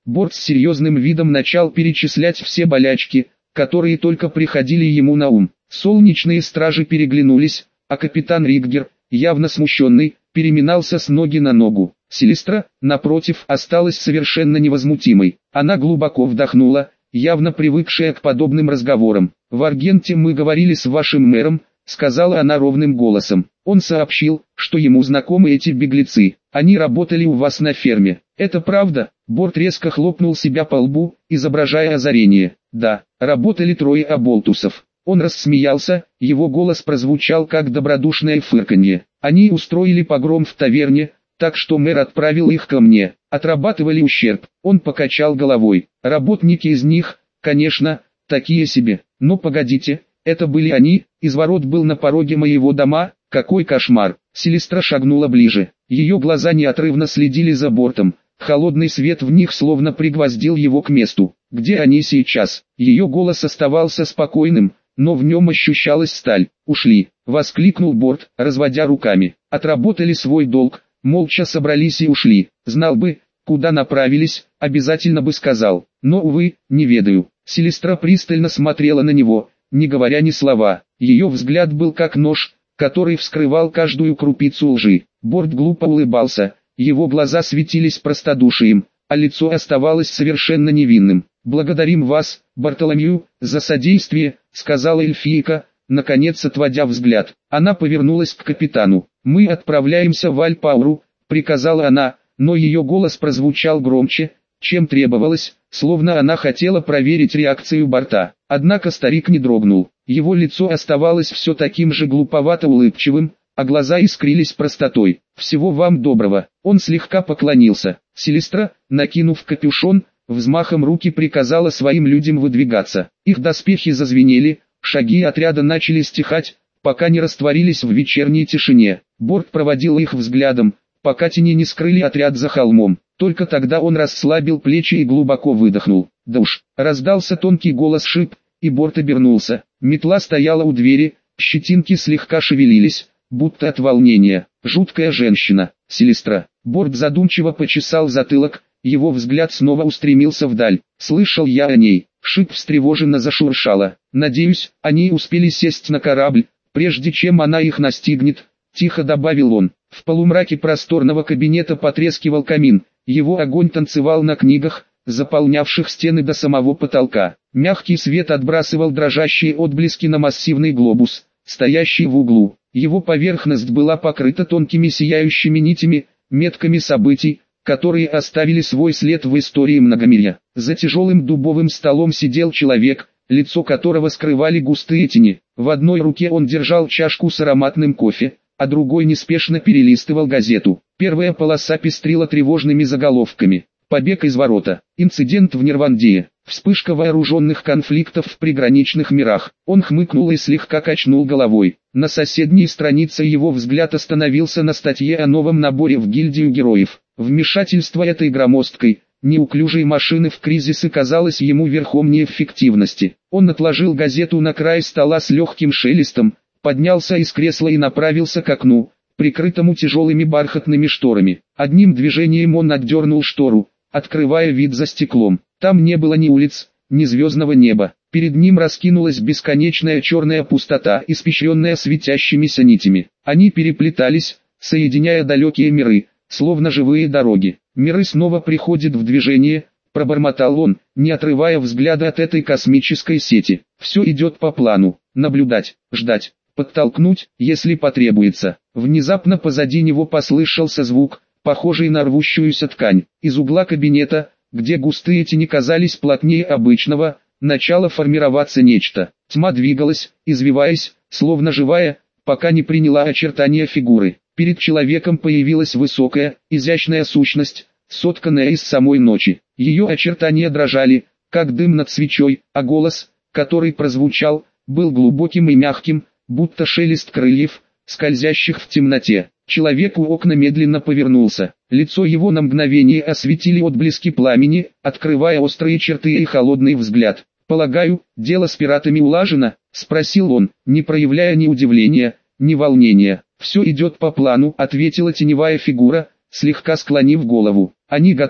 Борт с серьезным видом начал перечислять все болячки, которые только приходили ему на ум. Солнечные стражи переглянулись, а капитан Риггер, явно смущенный, переминался с ноги на ногу. Селестра, напротив, осталась совершенно невозмутимой. Она глубоко вдохнула, явно привыкшая к подобным разговорам. «В Аргенте мы говорили с вашим мэром», — сказала она ровным голосом. «Он сообщил, что ему знакомы эти беглецы. Они работали у вас на ферме. Это правда?» Борт резко хлопнул себя по лбу, изображая озарение. «Да, работали трое оболтусов». Он рассмеялся, его голос прозвучал как добродушное фырканье. «Они устроили погром в таверне, так что мэр отправил их ко мне. Отрабатывали ущерб». Он покачал головой. «Работники из них, конечно, такие себе. Но погодите, это были они, изворот был на пороге моего дома, какой кошмар». Селестра шагнула ближе. Ее глаза неотрывно следили за бортом. Холодный свет в них словно пригвоздил его к месту. «Где они сейчас?» Ее голос оставался спокойным, но в нем ощущалась сталь. «Ушли!» — воскликнул Борт, разводя руками. «Отработали свой долг, молча собрались и ушли. Знал бы, куда направились, обязательно бы сказал. Но, увы, не ведаю». Селестра пристально смотрела на него, не говоря ни слова. Ее взгляд был как нож, который вскрывал каждую крупицу лжи. Борт глупо улыбался, его глаза светились простодушием, а лицо оставалось совершенно невинным. «Благодарим вас, Бартоломью, за содействие», — сказала эльфийка, наконец отводя взгляд. Она повернулась к капитану. «Мы отправляемся в Аль-Пауру», — приказала она, но ее голос прозвучал громче, чем требовалось, словно она хотела проверить реакцию борта. Однако старик не дрогнул. Его лицо оставалось все таким же глуповато улыбчивым, а глаза искрились простотой. «Всего вам доброго». Он слегка поклонился. Селестра, накинув капюшон, взмахом руки приказала своим людям выдвигаться. Их доспехи зазвенели, шаги отряда начали стихать, пока не растворились в вечерней тишине. Борт проводил их взглядом, пока тени не скрыли отряд за холмом. Только тогда он расслабил плечи и глубоко выдохнул. «Да уж!» Раздался тонкий голос Шип, и Борт обернулся. Метла стояла у двери, щетинки слегка шевелились, будто от волнения. «Жуткая женщина, Селестра». Борт задумчиво почесал затылок, его взгляд снова устремился вдаль. «Слышал я о ней». Шип встревоженно зашуршала. «Надеюсь, они успели сесть на корабль, прежде чем она их настигнет», — тихо добавил он. В полумраке просторного кабинета потрескивал камин, его огонь танцевал на книгах, заполнявших стены до самого потолка. Мягкий свет отбрасывал дрожащие отблески на массивный глобус, стоящий в углу. Его поверхность была покрыта тонкими сияющими нитями, метками событий, которые оставили свой след в истории многомирья. За тяжелым дубовым столом сидел человек, лицо которого скрывали густые тени. В одной руке он держал чашку с ароматным кофе, а другой неспешно перелистывал газету. Первая полоса пестрила тревожными заголовками. Побег из ворота. Инцидент в Нирвандии. Вспышка вооруженных конфликтов в приграничных мирах. Он хмыкнул и слегка качнул головой. На соседней странице его взгляд остановился на статье о новом наборе в гильдию героев. Вмешательство этой громоздкой, неуклюжей машины в кризисы казалось ему верхом неэффективности. Он отложил газету на край стола с легким шелестом, поднялся из кресла и направился к окну, прикрытому тяжелыми бархатными шторами. Одним движением он отдернул штору, открывая вид за стеклом. Там не было ни улиц, ни звездного неба. Перед ним раскинулась бесконечная черная пустота, испещренная светящимися нитями. Они переплетались, соединяя далекие миры, словно живые дороги. «Миры снова приходят в движение», — пробормотал он, не отрывая взгляда от этой космической сети. «Все идет по плану. Наблюдать, ждать, подтолкнуть, если потребуется». Внезапно позади него послышался звук, похожий на рвущуюся ткань. Из угла кабинета, где густые тени казались плотнее обычного, начало формироваться нечто. Тьма двигалась, извиваясь, словно живая, пока не приняла очертания фигуры. Перед человеком появилась высокая, изящная сущность, сотканная из самой ночи. Ее очертания дрожали, как дым над свечой, а голос, который прозвучал, был глубоким и мягким, будто шелест крыльев, скользящих в темноте. Человек у окна медленно повернулся. Лицо его на мгновение осветили отблески пламени, открывая острые черты и холодный взгляд. «Полагаю, дело с пиратами улажено?» — спросил он, не проявляя ни удивления, ни волнения. «Все идет по плану», — ответила теневая фигура, слегка склонив голову. «Они готовы».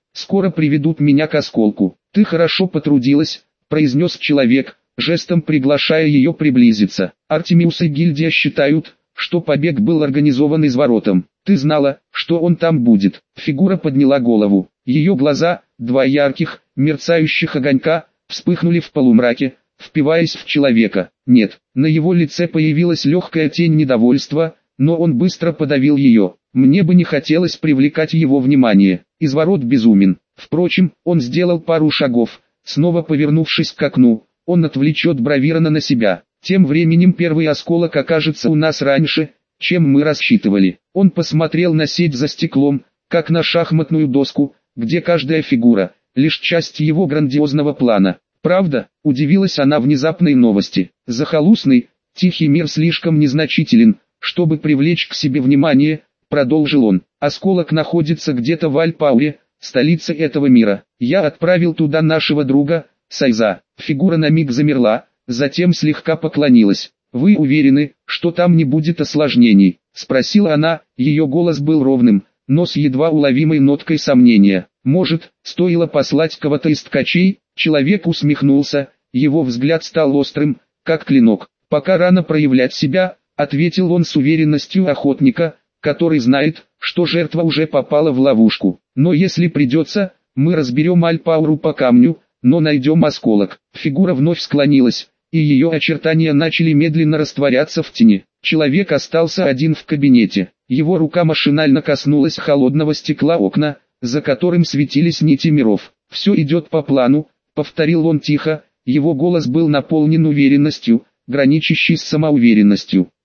Скоро приведут меня к осколку. Ты хорошо потрудилась, произнес человек, жестом приглашая ее приблизиться. Артемиус и гильдия считают, что побег был организован изворотом. Ты знала, что он там будет. Фигура подняла голову. Ее глаза, два ярких, мерцающих огонька, вспыхнули в полумраке, впиваясь в человека. Нет, на его лице появилась легкая тень недовольства, но он быстро подавил ее. Мне бы не хотелось привлекать его внимание. Изворот безумен. Впрочем, он сделал пару шагов, снова повернувшись к окну. Он отвлечет Бравирана на себя. Тем временем первый осколок окажется у нас раньше, чем мы рассчитывали. Он посмотрел на сеть за стеклом, как на шахматную доску, где каждая фигура — лишь часть его грандиозного плана. Правда, удивилась она внезапной новости. Захолустный, тихий мир слишком незначителен, чтобы привлечь к себе внимание, продолжил он. Осколок находится где-то в Аль-Пауре, столице этого мира. Я отправил туда нашего друга, Сайза. Фигура на миг замерла, затем слегка поклонилась. «Вы уверены, что там не будет осложнений?» — спросила она, ее голос был ровным, но с едва уловимой ноткой сомнения. «Может, стоило послать кого-то из ткачей?» Человек усмехнулся, его взгляд стал острым, как клинок. «Пока рано проявлять себя», — ответил он с уверенностью охотника, который знает, что жертва уже попала в ловушку. «Но если придется, мы разберем Аль-Пауру по камню, но найдем осколок». Фигура вновь склонилась, и ее очертания начали медленно растворяться в тени. Человек остался один в кабинете. Его рука машинально коснулась холодного стекла окна, за которым светились нити миров. «Все идет по плану», — повторил он тихо, его голос был наполнен уверенностью, граничащей с самоуверенностью.